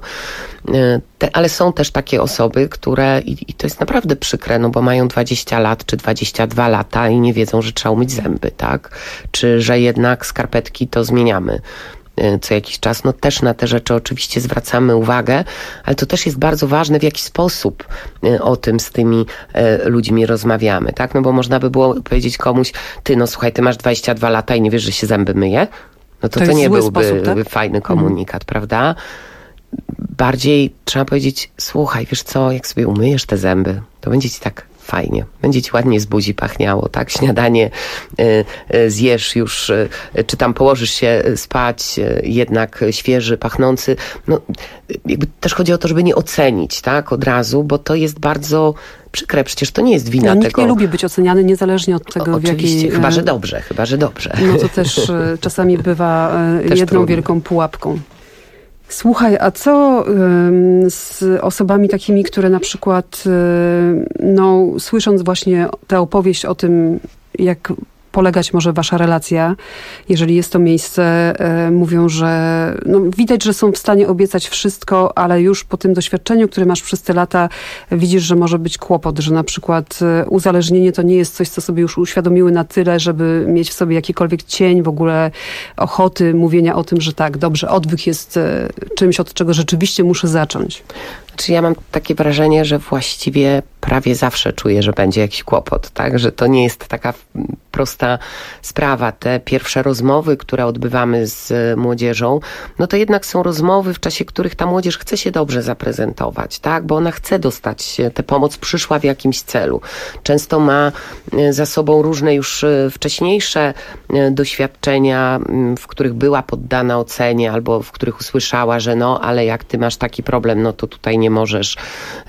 L: te, ale są też takie osoby, które, i, i to jest naprawdę przykre, no bo mają dwadzieścia lat czy dwadzieścia dwa lata i nie wiedzą, że trzeba umyć zęby, tak? Czy że jednak skarpetki to zmieniamy co jakiś czas. No też na te rzeczy oczywiście zwracamy uwagę, ale to też jest bardzo ważne, w jaki sposób o tym z tymi ludźmi rozmawiamy, tak? No bo można by było powiedzieć komuś, ty no słuchaj, ty masz dwadzieścia dwa lata i nie wiesz, że się zęby myje? No to to, to nie byłby sposób, tak? fajny komunikat, mhm. prawda? Bardziej trzeba powiedzieć, słuchaj, wiesz co, jak sobie umyjesz te zęby, to będzie ci tak fajnie. Będzie ci ładnie z buzi pachniało, tak? Śniadanie y, y, zjesz już, y, czy tam położysz się spać, y, jednak świeży, pachnący. No, jakby też chodzi o to, żeby nie ocenić, tak? Od razu, bo to jest bardzo przykre. Przecież to nie jest wina
K: no,
L: nikt
K: tego. Nikt nie lubi być oceniany niezależnie od tego,
L: o,
K: w jakiej...
L: Oczywiście, chyba, że dobrze, chyba, że dobrze.
K: No to też czasami bywa też jedną trudno. wielką pułapką. Słuchaj, a co y, z osobami takimi, które na przykład, y, no, słysząc właśnie tę opowieść o tym, jak polegać może wasza relacja, jeżeli jest to miejsce, y, mówią, że no, widać, że są w stanie obiecać wszystko, ale już po tym doświadczeniu, które masz przez te lata, widzisz, że może być kłopot, że na przykład y, uzależnienie to nie jest coś, co sobie już uświadomiły na tyle, żeby mieć w sobie jakikolwiek cień w ogóle ochoty mówienia o tym, że tak, dobrze, odwyk jest y, czymś, od czego rzeczywiście muszę zacząć.
L: Znaczy ja mam takie wrażenie, że właściwie prawie zawsze czuję, że będzie jakiś kłopot, tak? Że to nie jest taka prosta sprawa. Te pierwsze rozmowy, które odbywamy z młodzieżą, no to jednak są rozmowy, w czasie których ta młodzież chce się dobrze zaprezentować, tak? Bo ona chce dostać tę pomoc, przyszła w jakimś celu. Często ma za sobą różne już wcześniejsze doświadczenia, w których była poddana ocenie, albo w których usłyszała, że no, ale jak ty masz taki problem, no to tutaj nie możesz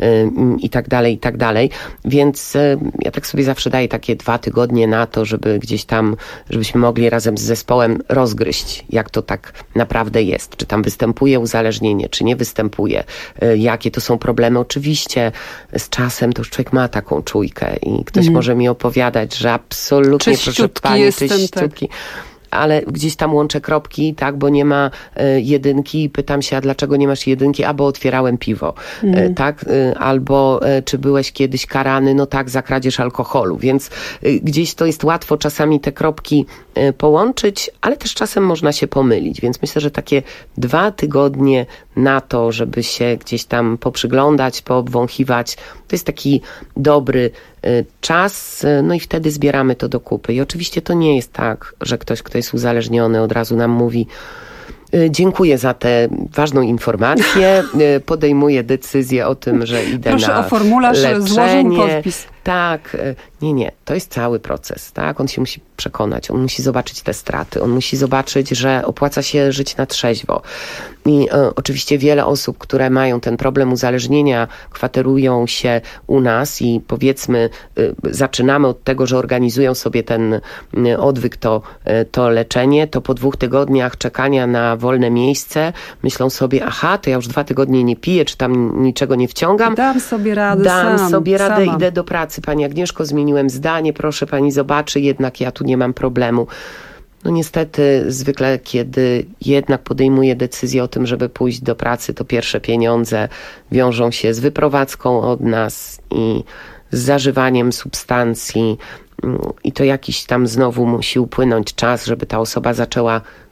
L: i tak dalej, i tak dalej. Więc ja tak sobie zawsze daję takie dwa tygodnie na to, żeby gdzieś tam, żebyśmy mogli razem z zespołem rozgryźć, jak to tak naprawdę jest. Czy tam występuje uzależnienie, czy nie występuje. Jakie to są problemy. Oczywiście z czasem to już człowiek ma taką czujkę i ktoś mm. może mi opowiadać, że absolutnie, proszę pani,
K: jestem,
L: czyściutki. Tak. Ale gdzieś tam łączę kropki, tak, bo nie ma y, jedynki i pytam się, a dlaczego nie masz jedynki? A bo otwierałem piwo, mm. y, tak? Y, albo y, czy byłeś kiedyś karany? No tak, za kradzież alkoholu. Więc y, gdzieś to jest łatwo czasami te kropki y, połączyć, ale też czasem można się pomylić. Więc myślę, że takie dwa tygodnie na to, żeby się gdzieś tam poprzyglądać, poobwąchiwać, to jest taki dobry y, czas, y, no i wtedy zbieramy to do kupy. I oczywiście to nie jest tak, że ktoś, kto jest uzależniony, od razu nam mówi: dziękuję za tę ważną informację, podejmuję decyzję o tym, że idę
K: Proszę
L: na
K: o formularz, złożę podpis.
L: Tak, nie, nie, to jest cały proces, tak? On się musi przekonać, on musi zobaczyć te straty, on musi zobaczyć, że opłaca się żyć na trzeźwo. I e, oczywiście wiele osób, które mają ten problem uzależnienia, kwaterują się u nas i powiedzmy, y, zaczynamy od tego, że organizują sobie ten y, odwyk, to, y, to leczenie, to po dwóch tygodniach czekania na wolne miejsce myślą sobie: aha, to ja już dwa tygodnie nie piję, czy tam niczego nie wciągam.
K: Dam sobie radę
L: Dam
K: sam,
L: sobie radę,
K: sama.
L: Idę do pracy. Pani Agnieszko, zmieniłem zdanie, proszę pani zobaczy, jednak ja tu nie mam problemu. No niestety zwykle, kiedy jednak podejmuję decyzję o tym, żeby pójść do pracy, to pierwsze pieniądze wiążą się z wyprowadzką od nas i z zażywaniem substancji i to jakiś tam znowu musi upłynąć czas, żeby ta osoba zaczęła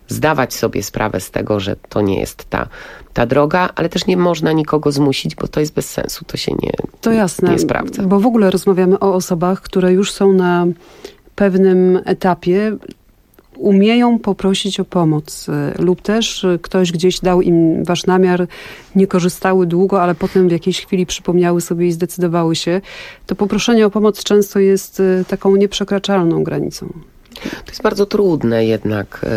L: zdawać sobie sprawę z tego, że to nie jest ta, ta droga, ale też nie można nikogo zmusić, bo to jest bez sensu, to się nie,
K: to jasne,
L: nie sprawdza.
K: Bo w ogóle rozmawiamy o osobach, które już są na pewnym etapie, umieją poprosić o pomoc lub też ktoś gdzieś dał im wasz namiar, nie korzystały długo, ale potem w jakiejś chwili przypomniały sobie i zdecydowały się. To poproszenie o pomoc często jest taką nieprzekraczalną granicą.
L: To jest bardzo trudne jednak.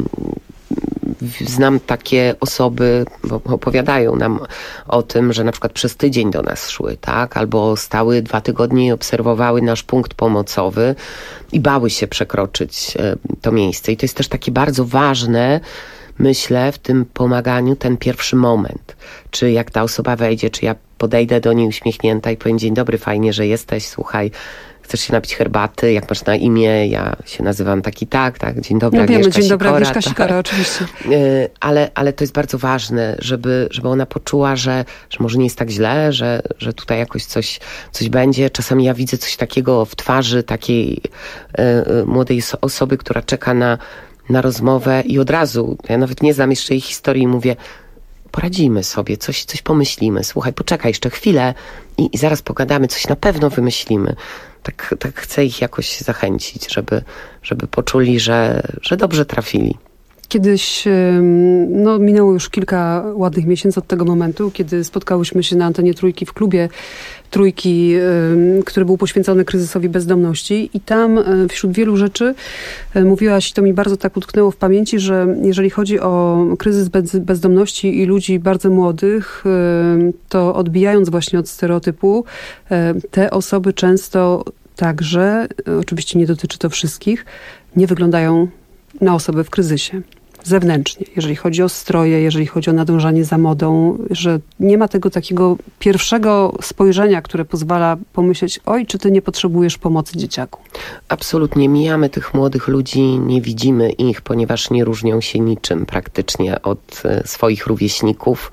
L: Znam takie osoby, bo opowiadają nam o tym, że na przykład przez tydzień do nas szły, tak? Albo stały dwa tygodnie i obserwowały nasz punkt pomocowy i bały się przekroczyć to miejsce. I to jest też takie bardzo ważne, myślę, w tym pomaganiu ten pierwszy moment. Czy jak ta osoba wejdzie, czy ja podejdę do niej uśmiechnięta i powiem: dzień dobry, fajnie, że jesteś, słuchaj, chcesz się napić herbaty, jak masz na imię, ja się nazywam tak i tak, tak, dzień dobry,
K: no
L: Agnieszka
K: wiemy, dzień
L: Sikora.
K: dobry, Agnieszka
L: tak.
K: Sikora, oczywiście.
L: Ale, ale to jest bardzo ważne, żeby, żeby ona poczuła, że, że może nie jest tak źle, że, że tutaj jakoś coś, coś będzie. Czasami ja widzę coś takiego w twarzy takiej y, młodej osoby, która czeka na, na rozmowę i od razu, ja nawet nie znam jeszcze jej historii, mówię: poradzimy sobie, coś, coś pomyślimy, słuchaj, poczekaj jeszcze chwilę i, i zaraz pogadamy, coś na pewno wymyślimy. Tak, tak chcę ich jakoś zachęcić, żeby, żeby poczuli, że, że dobrze trafili.
K: Kiedyś, no minęło już kilka ładnych miesięcy od tego momentu, kiedy spotkałyśmy się na antenie Trójki w klubie Trójki, który był poświęcony kryzysowi bezdomności i tam wśród wielu rzeczy mówiłaś, to mi bardzo tak utknęło w pamięci, że jeżeli chodzi o kryzys bezdomności i ludzi bardzo młodych, to odbijając właśnie od stereotypu, te osoby często także, oczywiście nie dotyczy to wszystkich, nie wyglądają na osoby w kryzysie. Zewnętrznie, jeżeli chodzi o stroje, jeżeli chodzi o nadążanie za modą, że nie ma tego takiego pierwszego spojrzenia, które pozwala pomyśleć: oj, czy ty nie potrzebujesz pomocy, dzieciaku?
L: Absolutnie. Mijamy tych młodych ludzi, nie widzimy ich, ponieważ nie różnią się niczym praktycznie od swoich rówieśników.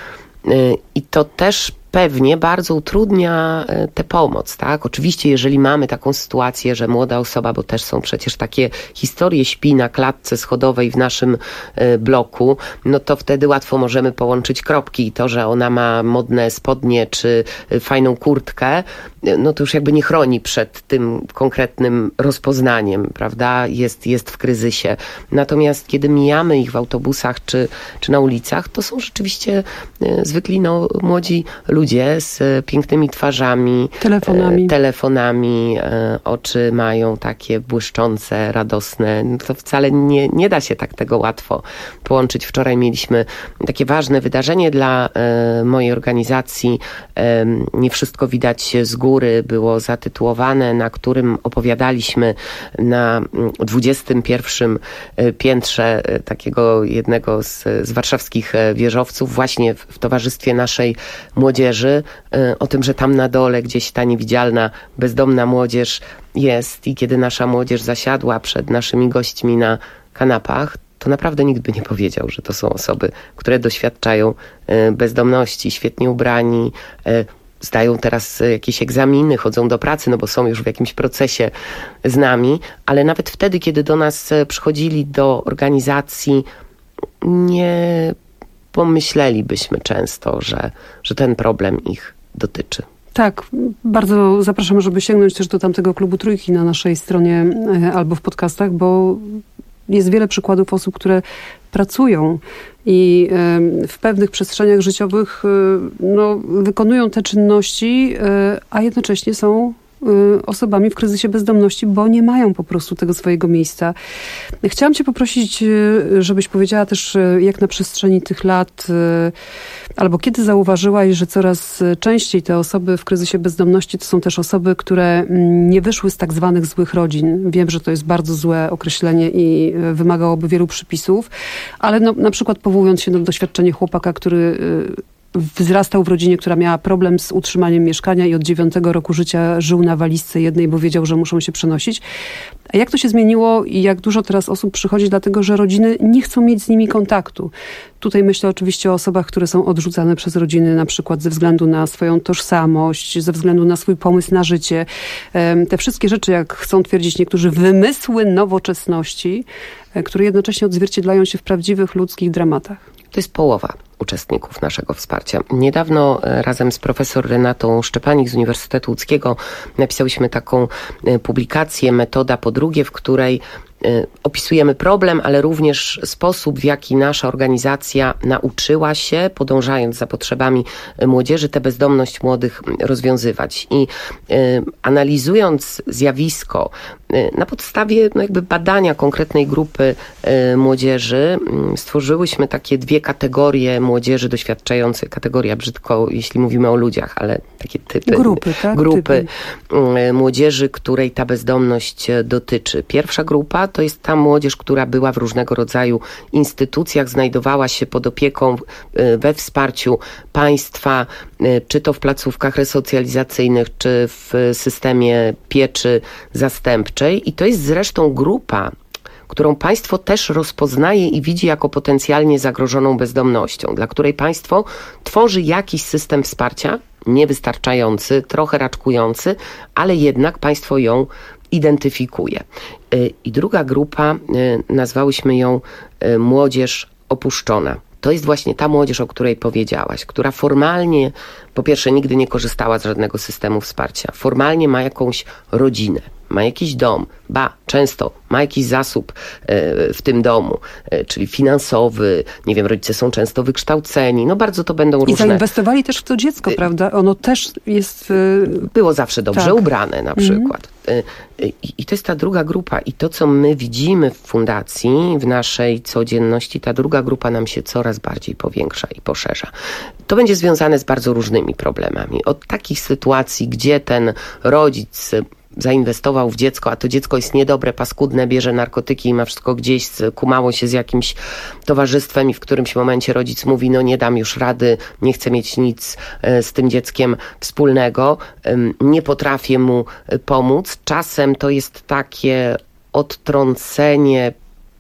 L: I to też pewnie bardzo utrudnia tę pomoc, tak? Oczywiście, jeżeli mamy taką sytuację, że młoda osoba, bo też są przecież takie historie, śpi na klatce schodowej w naszym bloku, no to wtedy łatwo możemy połączyć kropki i to, że ona ma modne spodnie czy fajną kurtkę, no to już jakby nie chroni przed tym konkretnym rozpoznaniem, prawda? Jest, jest w kryzysie. Natomiast kiedy mijamy ich w autobusach czy, czy na ulicach, to są rzeczywiście zwykli no, młodzi ludzie z pięknymi twarzami,
K: telefonami,
L: e, telefonami e, oczy mają takie błyszczące, radosne. No to wcale nie, nie da się tak tego łatwo połączyć. Wczoraj mieliśmy takie ważne wydarzenie dla e, mojej organizacji. E, nie wszystko widać z góry było zatytułowane, na którym opowiadaliśmy na dwudziestym pierwszym piętrze takiego jednego z, z warszawskich wieżowców, właśnie w, w towarzystwie naszej młodzieży, o tym, że tam na dole gdzieś ta niewidzialna, bezdomna młodzież jest i kiedy nasza młodzież zasiadła przed naszymi gośćmi na kanapach, to naprawdę nikt by nie powiedział, że to są osoby, które doświadczają bezdomności, świetnie ubrani, zdają teraz jakieś egzaminy, chodzą do pracy, no bo są już w jakimś procesie z nami, ale nawet wtedy, kiedy do nas przychodzili do organizacji, nie pomyślelibyśmy często, że, że ten problem ich dotyczy.
K: Tak, bardzo zapraszam, żeby sięgnąć też do tamtego klubu Trójki na naszej stronie albo w podcastach, bo jest wiele przykładów osób, które pracują i w pewnych przestrzeniach życiowych no, wykonują te czynności, a jednocześnie są osobami w kryzysie bezdomności, bo nie mają po prostu tego swojego miejsca. Chciałam cię poprosić, żebyś powiedziała też, jak na przestrzeni tych lat, albo kiedy zauważyłaś, że coraz częściej te osoby w kryzysie bezdomności to są też osoby, które nie wyszły z tak zwanych złych rodzin. Wiem, że to jest bardzo złe określenie i wymagałoby wielu przypisów, ale no, na przykład powołując się na doświadczenie chłopaka, który wzrastał w rodzinie, która miała problem z utrzymaniem mieszkania i od dziewiątego roku życia żył na walizce jednej, bo wiedział, że muszą się przenosić. A jak to się zmieniło i jak dużo teraz osób przychodzi, dlatego że rodziny nie chcą mieć z nimi kontaktu. Tutaj myślę oczywiście o osobach, które są odrzucane przez rodziny, na przykład ze względu na swoją tożsamość, ze względu na swój pomysł na życie. Te wszystkie rzeczy, jak chcą twierdzić niektórzy, wymysły nowoczesności, które jednocześnie odzwierciedlają się w prawdziwych ludzkich dramatach.
L: To jest połowa uczestników naszego wsparcia. Niedawno razem z profesor Renatą Szczepanik z Uniwersytetu Łódzkiego napisałyśmy taką publikację Metoda po drugie, w której opisujemy problem, ale również sposób, w jaki nasza organizacja nauczyła się, podążając za potrzebami młodzieży, tę bezdomność młodych rozwiązywać. I y, analizując zjawisko y, na podstawie no jakby badania konkretnej grupy y, młodzieży, y, stworzyłyśmy takie dwie kategorie młodzieży doświadczającej, kategoria brzydko, jeśli mówimy o ludziach, ale takie typy.
K: Grupy, tak?
L: Grupy y, młodzieży, której ta bezdomność dotyczy. Pierwsza grupa to jest ta młodzież, która była w różnego rodzaju instytucjach, znajdowała się pod opieką, we wsparciu państwa, czy to w placówkach resocjalizacyjnych, czy w systemie pieczy zastępczej. I to jest zresztą grupa, którą państwo też rozpoznaje i widzi jako potencjalnie zagrożoną bezdomnością, dla której państwo tworzy jakiś system wsparcia, niewystarczający, trochę raczkujący, ale jednak państwo ją identyfikuje. I druga grupa, nazwałyśmy ją młodzież opuszczona. To jest właśnie ta młodzież, o której powiedziałaś, która formalnie, po pierwsze, nigdy nie korzystała z żadnego systemu wsparcia. Formalnie ma jakąś rodzinę, ma jakiś dom, ba, często ma jakiś zasób w tym domu, czyli finansowy, nie wiem, rodzice są często wykształceni, no bardzo to będą różne...
K: I zainwestowali też w to dziecko, prawda? Ono też jest...
L: Było zawsze dobrze tak. ubrane na przykład. Mm. I, I to jest ta druga grupa i to, co my widzimy w fundacji, w naszej codzienności, ta druga grupa nam się coraz bardziej powiększa i poszerza. To będzie związane z bardzo różnymi problemami. Od takich sytuacji, gdzie ten rodzic zainwestował w dziecko, a to dziecko jest niedobre, paskudne, bierze narkotyki i ma wszystko gdzieś, kumało się z jakimś towarzystwem i w którymś momencie rodzic mówi, no nie dam już rady, nie chcę mieć nic z tym dzieckiem wspólnego, nie potrafię mu pomóc. Czasem to jest takie odtrącenie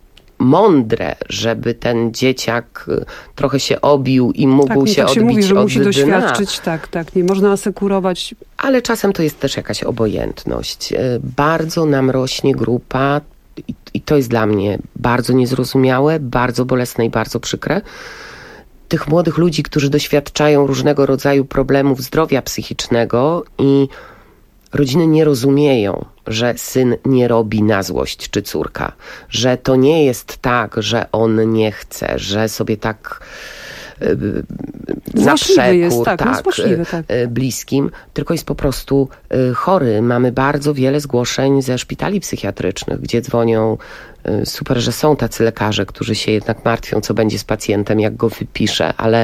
L: mądre, żeby ten dzieciak trochę się obił i mógł
K: tak,
L: się
K: tak
L: odbić
K: się mówi, że
L: od
K: musi
L: dna.
K: doświadczyć, tak, tak, nie można asekurować.
L: Ale czasem to jest też jakaś obojętność. Bardzo nam rośnie grupa i, i to jest dla mnie bardzo niezrozumiałe, bardzo bolesne i bardzo przykre. Tych młodych ludzi, którzy doświadczają różnego rodzaju problemów zdrowia psychicznego i rodziny nie rozumieją, że syn nie robi na złość, czy córka. Że to nie jest tak, że on nie chce, że sobie tak yy, na przekór,
K: jest, tak,
L: tak,
K: no tak.
L: Yy, bliskim, tylko jest po prostu yy, chory. Mamy bardzo wiele zgłoszeń ze szpitali psychiatrycznych, gdzie dzwonią. Super, że są tacy lekarze, którzy się jednak martwią, co będzie z pacjentem, jak go wypisze, ale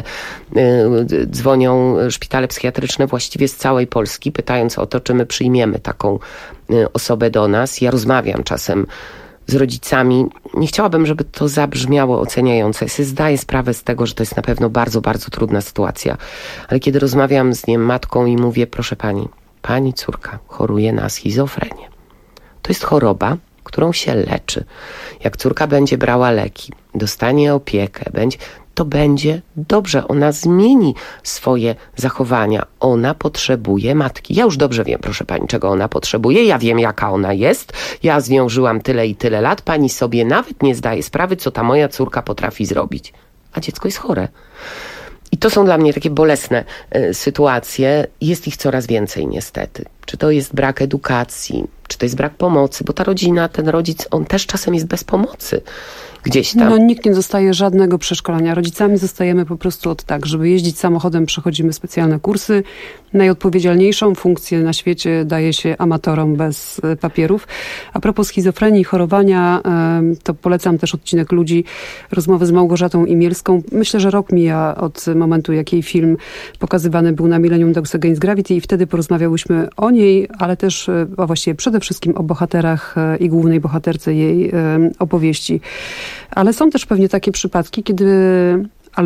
L: y, dzwonią szpitale psychiatryczne właściwie z całej Polski, pytając o to, czy my przyjmiemy taką y, osobę do nas. Ja rozmawiam czasem z rodzicami. Nie chciałabym, żeby to zabrzmiało oceniająco. Ja sobie zdaję sprawę z tego, że to jest na pewno bardzo, bardzo trudna sytuacja. Ale kiedy rozmawiam z nią matką i mówię, proszę pani, pani córka choruje na schizofrenię. To jest choroba, którą się leczy. Jak córka będzie brała leki, dostanie opiekę, będzie, to będzie dobrze. Ona zmieni swoje zachowania. Ona potrzebuje matki. Ja już dobrze wiem, proszę pani, czego ona potrzebuje. Ja wiem, jaka ona jest. Ja z nią żyłam tyle i tyle lat. Pani sobie nawet nie zdaje sprawy, co ta moja córka potrafi zrobić. A dziecko jest chore. I to są dla mnie takie bolesne y, sytuacje. Jest ich coraz więcej niestety. Czy to jest brak edukacji, czy to jest brak pomocy, bo ta rodzina, ten rodzic, on też czasem jest bez pomocy gdzieś tam.
K: No nikt nie dostaje żadnego przeszkolenia. Rodzicami zostajemy po prostu od tak, żeby jeździć samochodem, przechodzimy specjalne kursy. Najodpowiedzialniejszą funkcję na świecie daje się amatorom bez papierów. A propos schizofrenii i chorowania, to polecam też odcinek Ludzi, rozmowy z Małgorzatą Imielską. Myślę, że rok mija od momentu, jak jej film pokazywany był na Millennium Dogs Against Gravity i wtedy porozmawiałyśmy o niej, ale też a właściwie przede wszystkim o bohaterach i głównej bohaterce jej opowieści. Ale są też pewnie takie przypadki, kiedy albo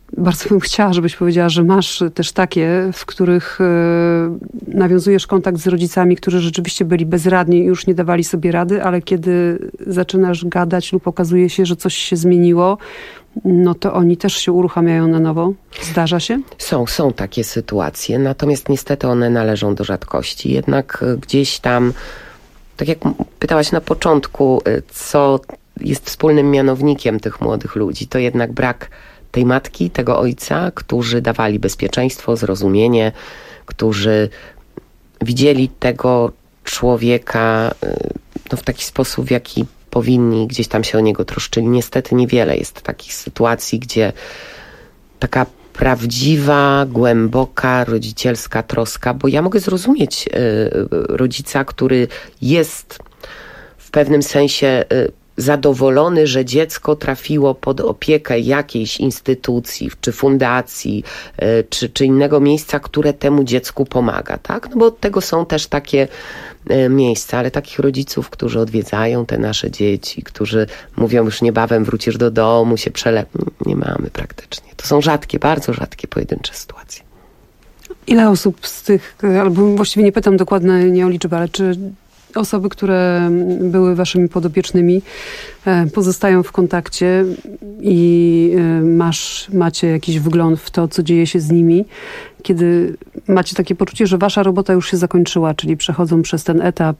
K: bardzo bym chciała, żebyś powiedziała, że masz też takie, w których nawiązujesz kontakt z rodzicami, którzy rzeczywiście byli bezradni i już nie dawali sobie rady, ale kiedy zaczynasz gadać lub okazuje się, że coś się zmieniło, no to oni też się uruchamiają na nowo. Zdarza się?
L: Są, są takie sytuacje, natomiast niestety one należą do rzadkości. Jednak gdzieś tam, tak jak pytałaś na początku, co jest wspólnym mianownikiem tych młodych ludzi, to jednak brak tej matki, tego ojca, którzy dawali bezpieczeństwo, zrozumienie, którzy widzieli tego człowieka no, w taki sposób, w jaki powinni, gdzieś tam się o niego troszczyli. Niestety niewiele jest takich sytuacji, gdzie taka prawdziwa, głęboka, rodzicielska troska, bo ja mogę zrozumieć y, rodzica, który jest w pewnym sensie y, zadowolony, że dziecko trafiło pod opiekę jakiejś instytucji, czy fundacji, czy, czy innego miejsca, które temu dziecku pomaga, tak? No bo od tego są też takie miejsca, ale takich rodziców, którzy odwiedzają te nasze dzieci, którzy mówią, już niebawem wrócisz do domu, się przelepną, nie mamy praktycznie. To są rzadkie, bardzo rzadkie pojedyncze sytuacje.
K: Ile osób z tych, albo właściwie nie pytam dokładnie nie o liczbę, ale czy osoby, które były waszymi podopiecznymi, pozostają w kontakcie i masz, macie jakiś wgląd w to, co dzieje się z nimi, kiedy macie takie poczucie, że wasza robota już się zakończyła, czyli przechodzą przez ten etap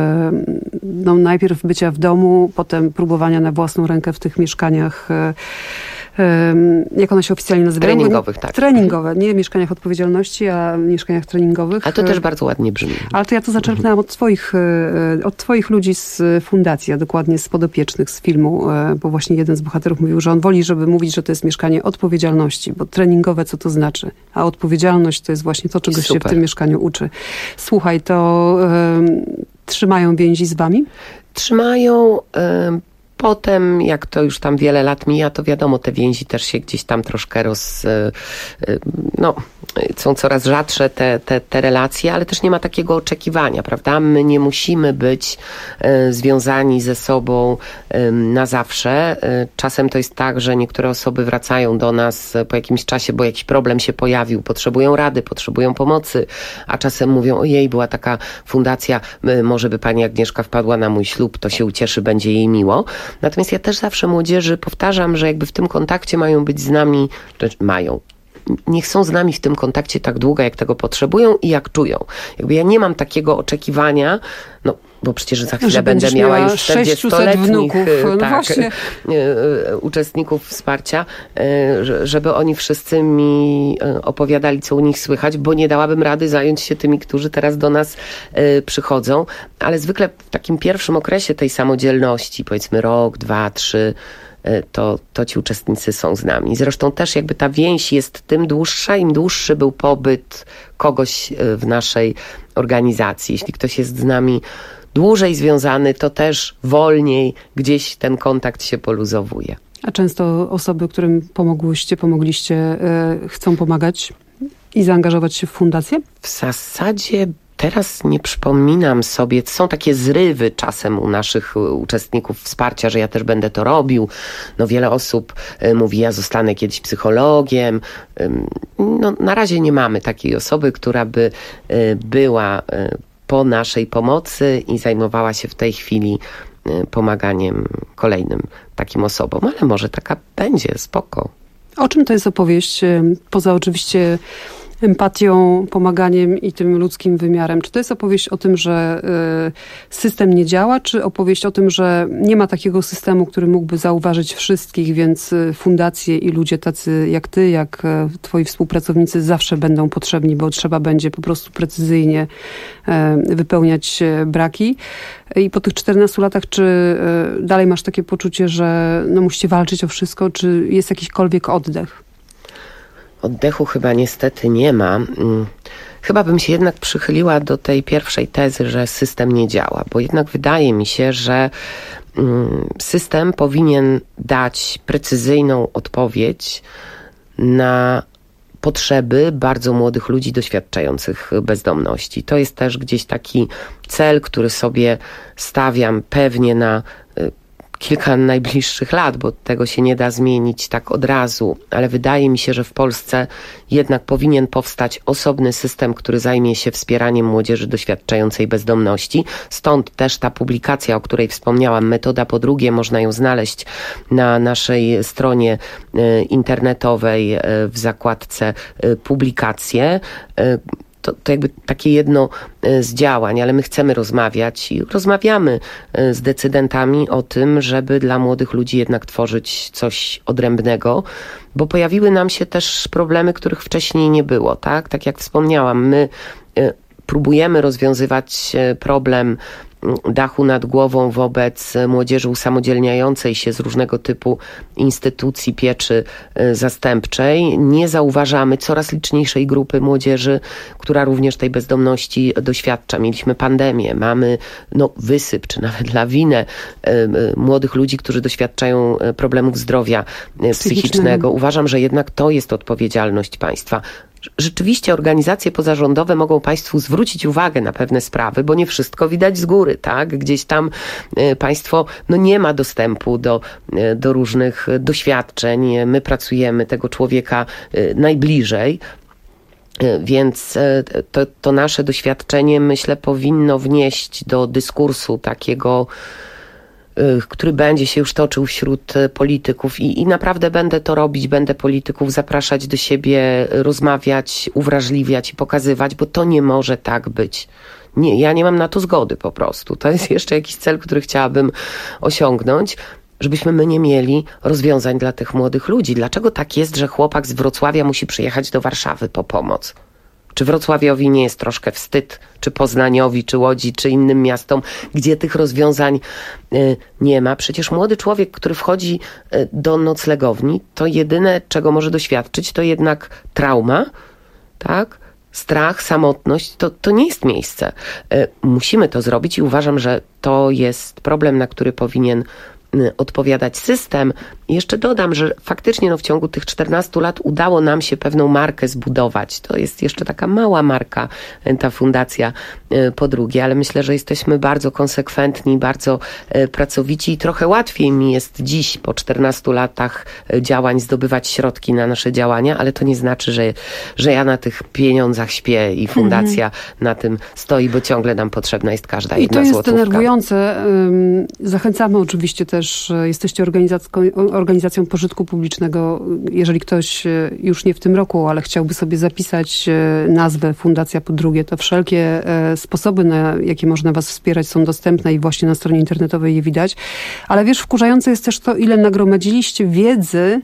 K: no, najpierw bycia w domu, potem próbowania na własną rękę w tych mieszkaniach, jak one się oficjalnie nazywają?
L: Treningowych, tak.
K: Treningowe, nie mieszkaniach odpowiedzialności, a mieszkaniach treningowych.
L: A to też bardzo ładnie brzmi.
K: Ale to ja to zaczerpnęłam od twoich, od twoich ludzi z fundacji, a dokładnie z podopiecznych z filmu, bo właśnie jeden z bohaterów mówił, że on woli, żeby mówić, że to jest mieszkanie odpowiedzialności, bo treningowe co to znaczy? A odpowiedzialność to jest właśnie to, czego się w tym mieszkaniu uczy. Słuchaj, to um, trzymają więzi z wami?
L: Trzymają... Um... Potem, jak to już tam wiele lat mija, to wiadomo, te więzi też się gdzieś tam troszkę roz... no, są coraz rzadsze te, te, te relacje, ale też nie ma takiego oczekiwania, prawda? My nie musimy być związani ze sobą na zawsze. Czasem to jest tak, że niektóre osoby wracają do nas po jakimś czasie, bo jakiś problem się pojawił, potrzebują rady, potrzebują pomocy, a czasem mówią, ojej, była taka fundacja, może by pani Agnieszka wpadła na mój ślub, to się ucieszy, będzie jej miło. Natomiast ja też zawsze młodzieży powtarzam, że jakby w tym kontakcie mają być z nami, mają, niech są z nami w tym kontakcie tak długo, jak tego potrzebują i jak czują. Jakby ja nie mam takiego oczekiwania, no bo przecież za chwilę będę miała już czterdziestoletnich no tak, uczestników wsparcia, żeby oni wszyscy mi opowiadali, co u nich słychać, bo nie dałabym rady zająć się tymi, którzy teraz do nas przychodzą. Ale zwykle w takim pierwszym okresie tej samodzielności, powiedzmy rok, dwa, trzy, to, to ci uczestnicy są z nami. Zresztą też jakby ta więź jest tym dłuższa, im dłuższy był pobyt kogoś w naszej organizacji. Jeśli ktoś jest z nami dłużej związany, to też wolniej gdzieś ten kontakt się poluzowuje.
K: A często osoby, którym pomogłyście, pomogliście, yy, chcą pomagać i zaangażować się w fundację?
L: W zasadzie teraz nie przypominam sobie, są takie zrywy czasem u naszych uczestników wsparcia, że ja też będę to robił. No wiele osób y, mówi, ja zostanę kiedyś psychologiem. Y, no na razie nie mamy takiej osoby, która by y, była y, po naszej pomocy i zajmowała się w tej chwili y, pomaganiem kolejnym takim osobom. Ale może taka będzie, spoko.
K: O czym to jest opowieść? Poza oczywiście empatią, pomaganiem i tym ludzkim wymiarem. Czy to jest opowieść o tym, że y, system nie działa, czy opowieść o tym, że nie ma takiego systemu, który mógłby zauważyć wszystkich, więc fundacje i ludzie tacy jak ty, jak twoi współpracownicy zawsze będą potrzebni, bo trzeba będzie po prostu precyzyjnie y, wypełniać braki. I po tych czternastu latach, czy y, dalej masz takie poczucie, że no, musicie walczyć o wszystko, czy jest jakikolwiek oddech?
L: Oddechu chyba niestety nie ma. Chyba bym się jednak przychyliła do tej pierwszej tezy, że system nie działa, bo jednak wydaje mi się, że system powinien dać precyzyjną odpowiedź na potrzeby bardzo młodych ludzi doświadczających bezdomności. To jest też gdzieś taki cel, który sobie stawiam pewnie na kilka najbliższych lat, bo tego się nie da zmienić tak od razu, ale wydaje mi się, że w Polsce jednak powinien powstać osobny system, który zajmie się wspieraniem młodzieży doświadczającej bezdomności. Stąd też ta publikacja, o której wspomniałam, Metoda po drugie, można ją znaleźć na naszej stronie internetowej w zakładce publikacje. To, to jakby takie jedno z działań, ale my chcemy rozmawiać i rozmawiamy z decydentami o tym, żeby dla młodych ludzi jednak tworzyć coś odrębnego, bo pojawiły nam się też problemy, których wcześniej nie było, tak? Tak jak wspomniałam, my próbujemy rozwiązywać problem dachu nad głową wobec młodzieży usamodzielniającej się z różnego typu instytucji pieczy zastępczej. Nie zauważamy coraz liczniejszej grupy młodzieży, która również tej bezdomności doświadcza. Mieliśmy pandemię, mamy no, wysyp, czy nawet lawinę młodych ludzi, którzy doświadczają problemów zdrowia psychicznego. Uważam, że jednak to jest odpowiedzialność państwa. Rzeczywiście organizacje pozarządowe mogą państwu zwrócić uwagę na pewne sprawy, bo nie wszystko widać z góry, tak? Gdzieś tam państwo no nie ma dostępu do, do różnych doświadczeń. My pracujemy tego człowieka najbliżej. Więc to, to nasze doświadczenie, myślę, powinno wnieść do dyskursu takiego, który będzie się już toczył wśród polityków i, i naprawdę będę to robić, będę polityków zapraszać do siebie, rozmawiać, uwrażliwiać i pokazywać, bo to nie może tak być. Nie, ja nie mam na to zgody po prostu. To jest jeszcze jakiś cel, który chciałabym osiągnąć, żebyśmy my nie mieli rozwiązań dla tych młodych ludzi. Dlaczego tak jest, że chłopak z Wrocławia musi przyjechać do Warszawy po pomoc? Czy Wrocławiowi nie jest troszkę wstyd, czy Poznaniowi, czy Łodzi, czy innym miastom, gdzie tych rozwiązań y, nie ma? Przecież młody człowiek, który wchodzi y, do noclegowni, to jedyne, czego może doświadczyć, to jednak trauma, tak? Strach, samotność, to, to nie jest miejsce. Y, musimy to zrobić i uważam, że to jest problem, na który powinien odpowiadać system. I jeszcze dodam, że faktycznie no, w ciągu tych czternastu lat udało nam się pewną markę zbudować. To jest jeszcze taka mała marka, ta fundacja po drugie, ale myślę, że jesteśmy bardzo konsekwentni, bardzo pracowici i trochę łatwiej mi jest dziś po czternastu latach działań zdobywać środki na nasze działania, ale to nie znaczy, że, że ja na tych pieniądzach śpię i fundacja mhm. na tym stoi, bo ciągle nam potrzebna jest każda jedna złotówka.
K: I to jest złotówka. Denerwujące. Zachęcamy oczywiście też, jesteście organizacją, organizacją pożytku publicznego. Jeżeli ktoś już nie w tym roku, ale chciałby sobie zapisać nazwę Fundacja po drugie, to wszelkie sposoby, na jakie można was wspierać, są dostępne i właśnie na stronie internetowej je widać. Ale wiesz, wkurzające jest też to, ile nagromadziliście wiedzy.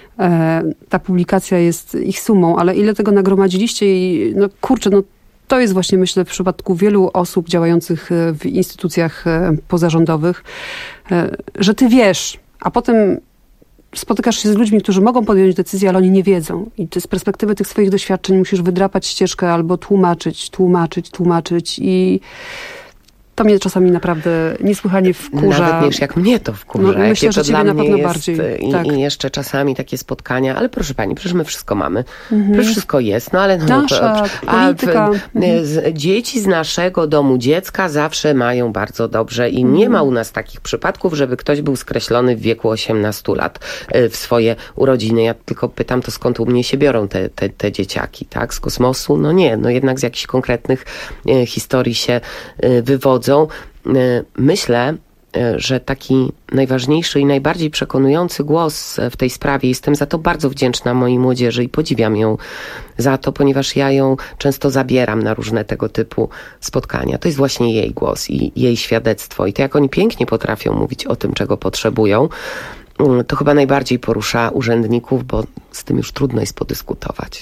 K: Ta publikacja jest ich sumą, ale ile tego nagromadziliście i no kurczę, no to jest właśnie, myślę, w przypadku wielu osób działających w instytucjach pozarządowych, że ty wiesz, a potem spotykasz się z ludźmi, którzy mogą podjąć decyzję, ale oni nie wiedzą. I ty z perspektywy tych swoich doświadczeń musisz wydrapać ścieżkę albo tłumaczyć, tłumaczyć, tłumaczyć i to mnie czasami naprawdę niesłychanie wkurza.
L: Nawet wiesz, jak mnie to wkurza.
K: No, myślę, że ciebie na pewno jest, bardziej.
L: I,
K: tak.
L: I jeszcze czasami takie spotkania, ale proszę pani, przecież my wszystko mamy.
K: Mhm.
L: Przecież wszystko jest, no ale... No,
K: Nasza
L: a
K: polityka.
L: W, mhm. z, dzieci z naszego domu dziecka zawsze mają bardzo dobrze i mhm. nie ma u nas takich przypadków, żeby ktoś był skreślony w wieku osiemnastu lat w swoje urodziny. Ja tylko pytam, to skąd u mnie się biorą te, te, te dzieciaki, tak? Z kosmosu? No nie, no jednak z jakichś konkretnych e, historii się e, wywodzą. Myślę, że taki najważniejszy i najbardziej przekonujący głos w tej sprawie, jestem za to bardzo wdzięczna mojej młodzieży i podziwiam ją za to, ponieważ ja ją często zabieram na różne tego typu spotkania. To jest właśnie jej głos i jej świadectwo. I to, jak oni pięknie potrafią mówić o tym, czego potrzebują, to chyba najbardziej porusza urzędników, bo z tym już trudno jest podyskutować.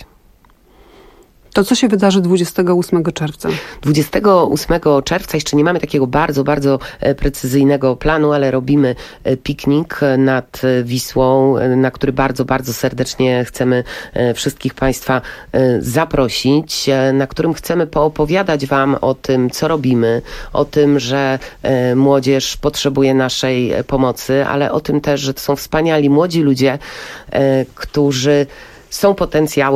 K: To co się wydarzy dwudziestego ósmego czerwca?
L: dwudziestego ósmego czerwca jeszcze nie mamy takiego bardzo, bardzo precyzyjnego planu, ale robimy piknik nad Wisłą, na który bardzo, bardzo serdecznie chcemy wszystkich państwa zaprosić, na którym chcemy poopowiadać wam o tym, co robimy, o tym, że młodzież potrzebuje naszej pomocy, ale o tym też, że to są wspaniali młodzi ludzie, którzy są potencjałem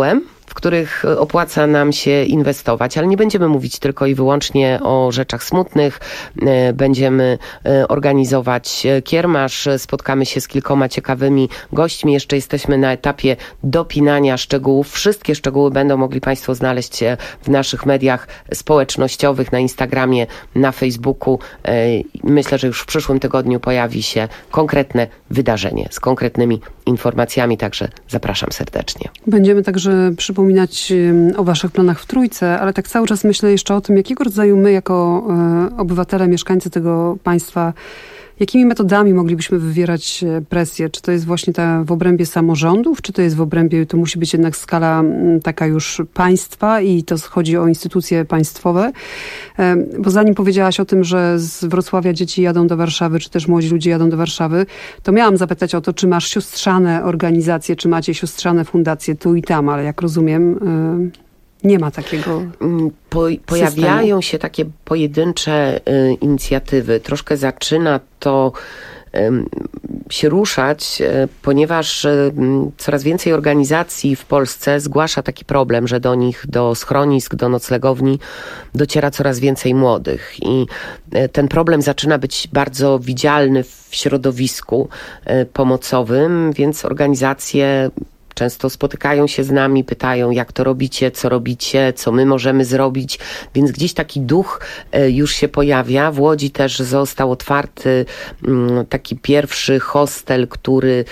L: w których opłaca nam się inwestować, ale nie będziemy mówić tylko i wyłącznie o rzeczach smutnych. Będziemy organizować kiermasz, spotkamy się z kilkoma ciekawymi gośćmi. Jeszcze jesteśmy na etapie dopinania szczegółów. Wszystkie szczegóły będą mogli Państwo znaleźć w naszych mediach społecznościowych, na Instagramie, na Facebooku. Myślę, że już w przyszłym tygodniu pojawi się konkretne wydarzenie z konkretnymi informacjami, także zapraszam serdecznie.
K: Będziemy także przypominać o waszych planach w Trójce, ale tak cały czas myślę jeszcze o tym, jakiego rodzaju my jako obywatele, mieszkańcy tego państwa, jakimi metodami moglibyśmy wywierać presję? Czy to jest właśnie ta w obrębie samorządów, czy to jest w obrębie, to musi być jednak skala taka już państwa i to chodzi o instytucje państwowe? Bo zanim powiedziałaś o tym, że z Wrocławia dzieci jadą do Warszawy, czy też młodzi ludzie jadą do Warszawy, to miałam zapytać o to, czy masz siostrzane organizacje, czy macie siostrzane fundacje tu i tam, ale jak rozumiem, nie ma takiego
L: po, Pojawiają systemu. się takie pojedyncze y, inicjatywy. Troszkę zaczyna to y, się ruszać, y, ponieważ y, coraz więcej organizacji w Polsce zgłasza taki problem, że do nich, do schronisk, do noclegowni dociera coraz więcej młodych. I y, ten problem zaczyna być bardzo widzialny w środowisku y, pomocowym, więc organizacje często spotykają się z nami, pytają, jak to robicie, co robicie, co my możemy zrobić, więc gdzieś taki duch już się pojawia. W Łodzi też został otwarty taki pierwszy hostel, który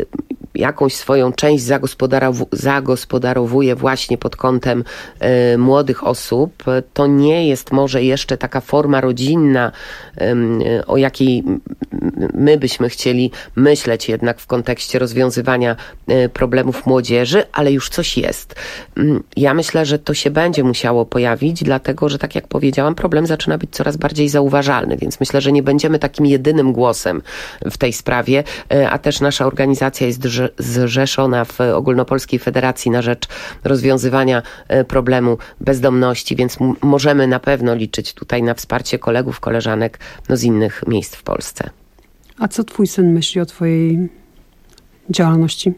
L: jakąś swoją część zagospodarow- zagospodarowuje właśnie pod kątem y, młodych osób. To nie jest może jeszcze taka forma rodzinna, y, o jakiej my byśmy chcieli myśleć jednak w kontekście rozwiązywania y, problemów młodzieży, ale już coś jest. Y, ja myślę, że to się będzie musiało pojawić, dlatego, że tak jak powiedziałam, problem zaczyna być coraz bardziej zauważalny, więc myślę, że nie będziemy takim jedynym głosem w tej sprawie, y, a też nasza organizacja jest drze- zrzeszona w Ogólnopolskiej Federacji na rzecz rozwiązywania problemu bezdomności, więc m- możemy na pewno liczyć tutaj na wsparcie kolegów, koleżanek no, z innych miejsc w Polsce.
K: A co twój syn myśli o twojej działalności?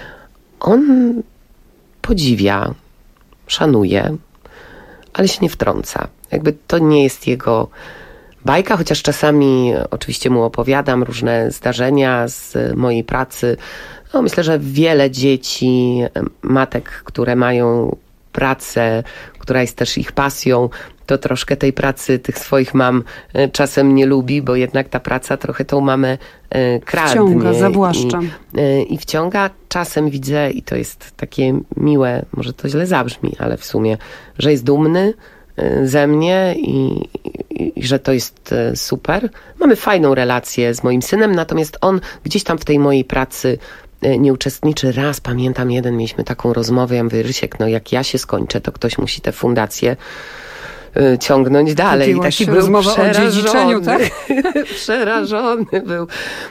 L: On podziwia, szanuje, ale się nie wtrąca. Jakby to nie jest jego bajka, chociaż czasami oczywiście mu opowiadam różne zdarzenia z mojej pracy. No, myślę, że wiele dzieci, matek, które mają pracę, która jest też ich pasją, to troszkę tej pracy tych swoich mam czasem nie lubi, bo jednak ta praca trochę tą mamę kradnie.
K: Wciąga, zawłaszcza.
L: I, I wciąga. Czasem widzę, i to jest takie miłe, może to źle zabrzmi, ale w sumie, że jest dumny ze mnie i, i, i że to jest super. Mamy fajną relację z moim synem, natomiast on gdzieś tam w tej mojej pracy nie uczestniczy. Raz pamiętam jeden, mieliśmy taką rozmowę, ja mówię, Rysiek, no jak ja się skończę, to ktoś musi te fundacje y, ciągnąć dalej. I taki był
K: rozmowa o dziedziczeniu, tak?
L: Przerażony był.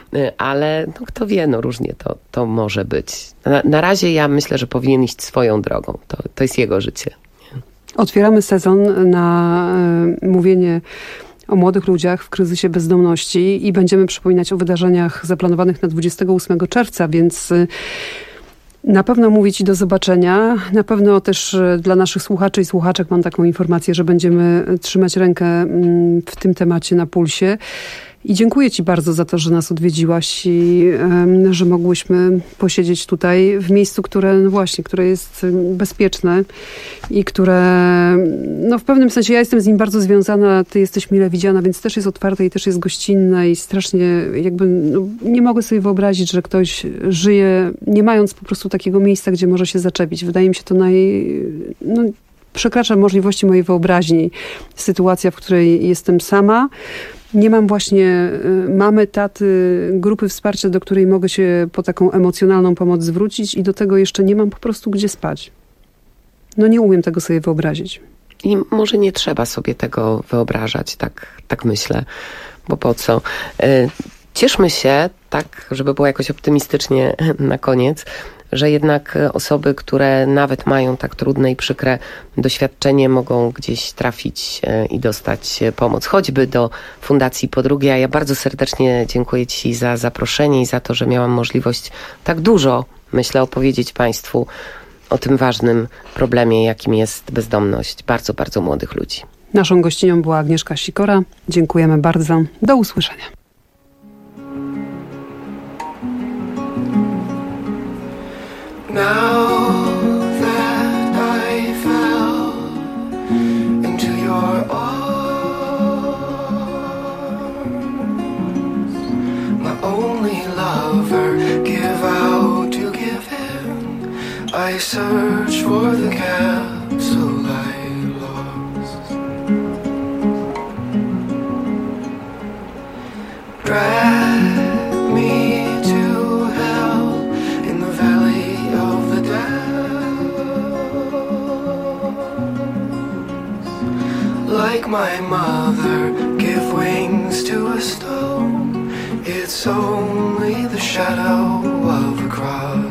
L: Ale no, kto wie, no różnie to, to może być. Na, na razie ja myślę, że powinien iść swoją drogą. To, to jest jego życie.
K: Otwieramy sezon na y, mówienie o młodych ludziach w kryzysie bezdomności i będziemy przypominać o wydarzeniach zaplanowanych na dwudziestego ósmego czerwca, więc y, na pewno mówię ci do zobaczenia. Na pewno też y, dla naszych słuchaczy i słuchaczek mam taką informację, że będziemy trzymać rękę y, w tym temacie na pulsie. I dziękuję ci bardzo za to, że nas odwiedziłaś i um, że mogłyśmy posiedzieć tutaj w miejscu, które no właśnie, które jest bezpieczne i które no w pewnym sensie ja jestem z nim bardzo związana, ty jesteś mile widziana, więc też jest otwarte i też jest gościnne i strasznie jakby no, nie mogę sobie wyobrazić, że ktoś żyje nie mając po prostu takiego miejsca, gdzie może się zaczepić. Wydaje mi się to naj... No, przekracza możliwości mojej wyobraźni. Sytuacja, w której jestem sama. Nie mam właśnie mamy, taty, grupy wsparcia, do której mogę się po taką emocjonalną pomoc zwrócić i do tego jeszcze nie mam po prostu gdzie spać. No nie umiem tego sobie wyobrazić.
L: I może nie trzeba sobie tego wyobrażać, tak, tak myślę, bo po co? Cieszmy się, tak, żeby było jakoś optymistycznie na koniec, że jednak osoby, które nawet mają tak trudne i przykre doświadczenie, mogą gdzieś trafić i dostać pomoc, choćby do Fundacji Podrugi. A ja bardzo serdecznie dziękuję ci za zaproszenie i za to, że miałam możliwość tak dużo, myślę, opowiedzieć Państwu o tym ważnym problemie, jakim jest bezdomność bardzo, bardzo młodych ludzi.
K: Naszą gościnią była Agnieszka Sikora. Dziękujemy bardzo. Do usłyszenia.
J: Now that I fell into your arms, my only lover, give out to give in. I search for the capsule I lost. Drag me to hell in the valley of the dead. Like my mother, give wings to a stone. It's only the shadow of a cross.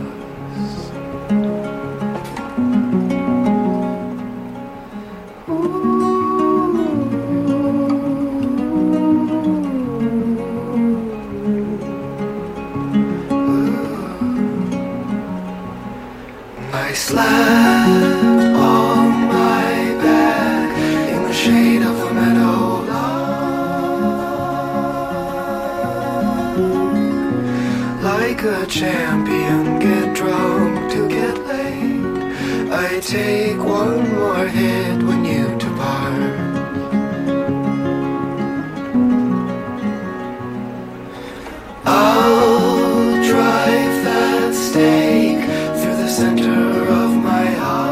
J: I slept on my back in the shade of a meadow lawn. Like a champion, get drunk to get laid. I take one more hit when you depart. I'll drive that stake through the center of my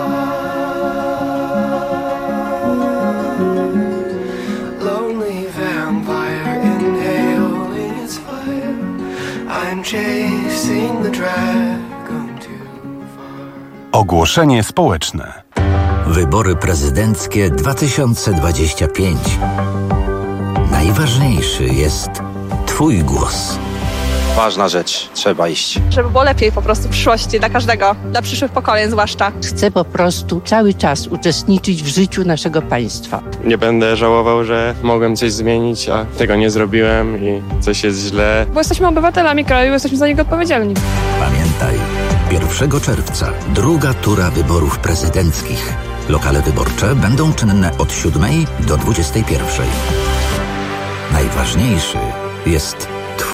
J: heart. Lonely vampire inhaling its fire. I'm chasing the dragon too far.
A: Ogłoszenie społeczne.
M: Wybory prezydenckie dwa tysiące dwadzieścia pięć. Najważniejszy jest Twój głos.
N: Ważna rzecz, trzeba iść.
O: Żeby było lepiej po prostu w przyszłości dla każdego, dla przyszłych pokoleń zwłaszcza.
P: Chcę po prostu cały czas uczestniczyć w życiu naszego państwa.
Q: Nie będę żałował, że mogłem coś zmienić, a tego nie zrobiłem i coś jest źle.
O: Bo jesteśmy obywatelami kraju, jesteśmy za niego odpowiedzialni.
M: Pamiętaj, pierwszego czerwca druga tura wyborów prezydenckich. Lokale wyborcze będą czynne od siódmej do dwudziestej pierwszej. Najważniejszy jest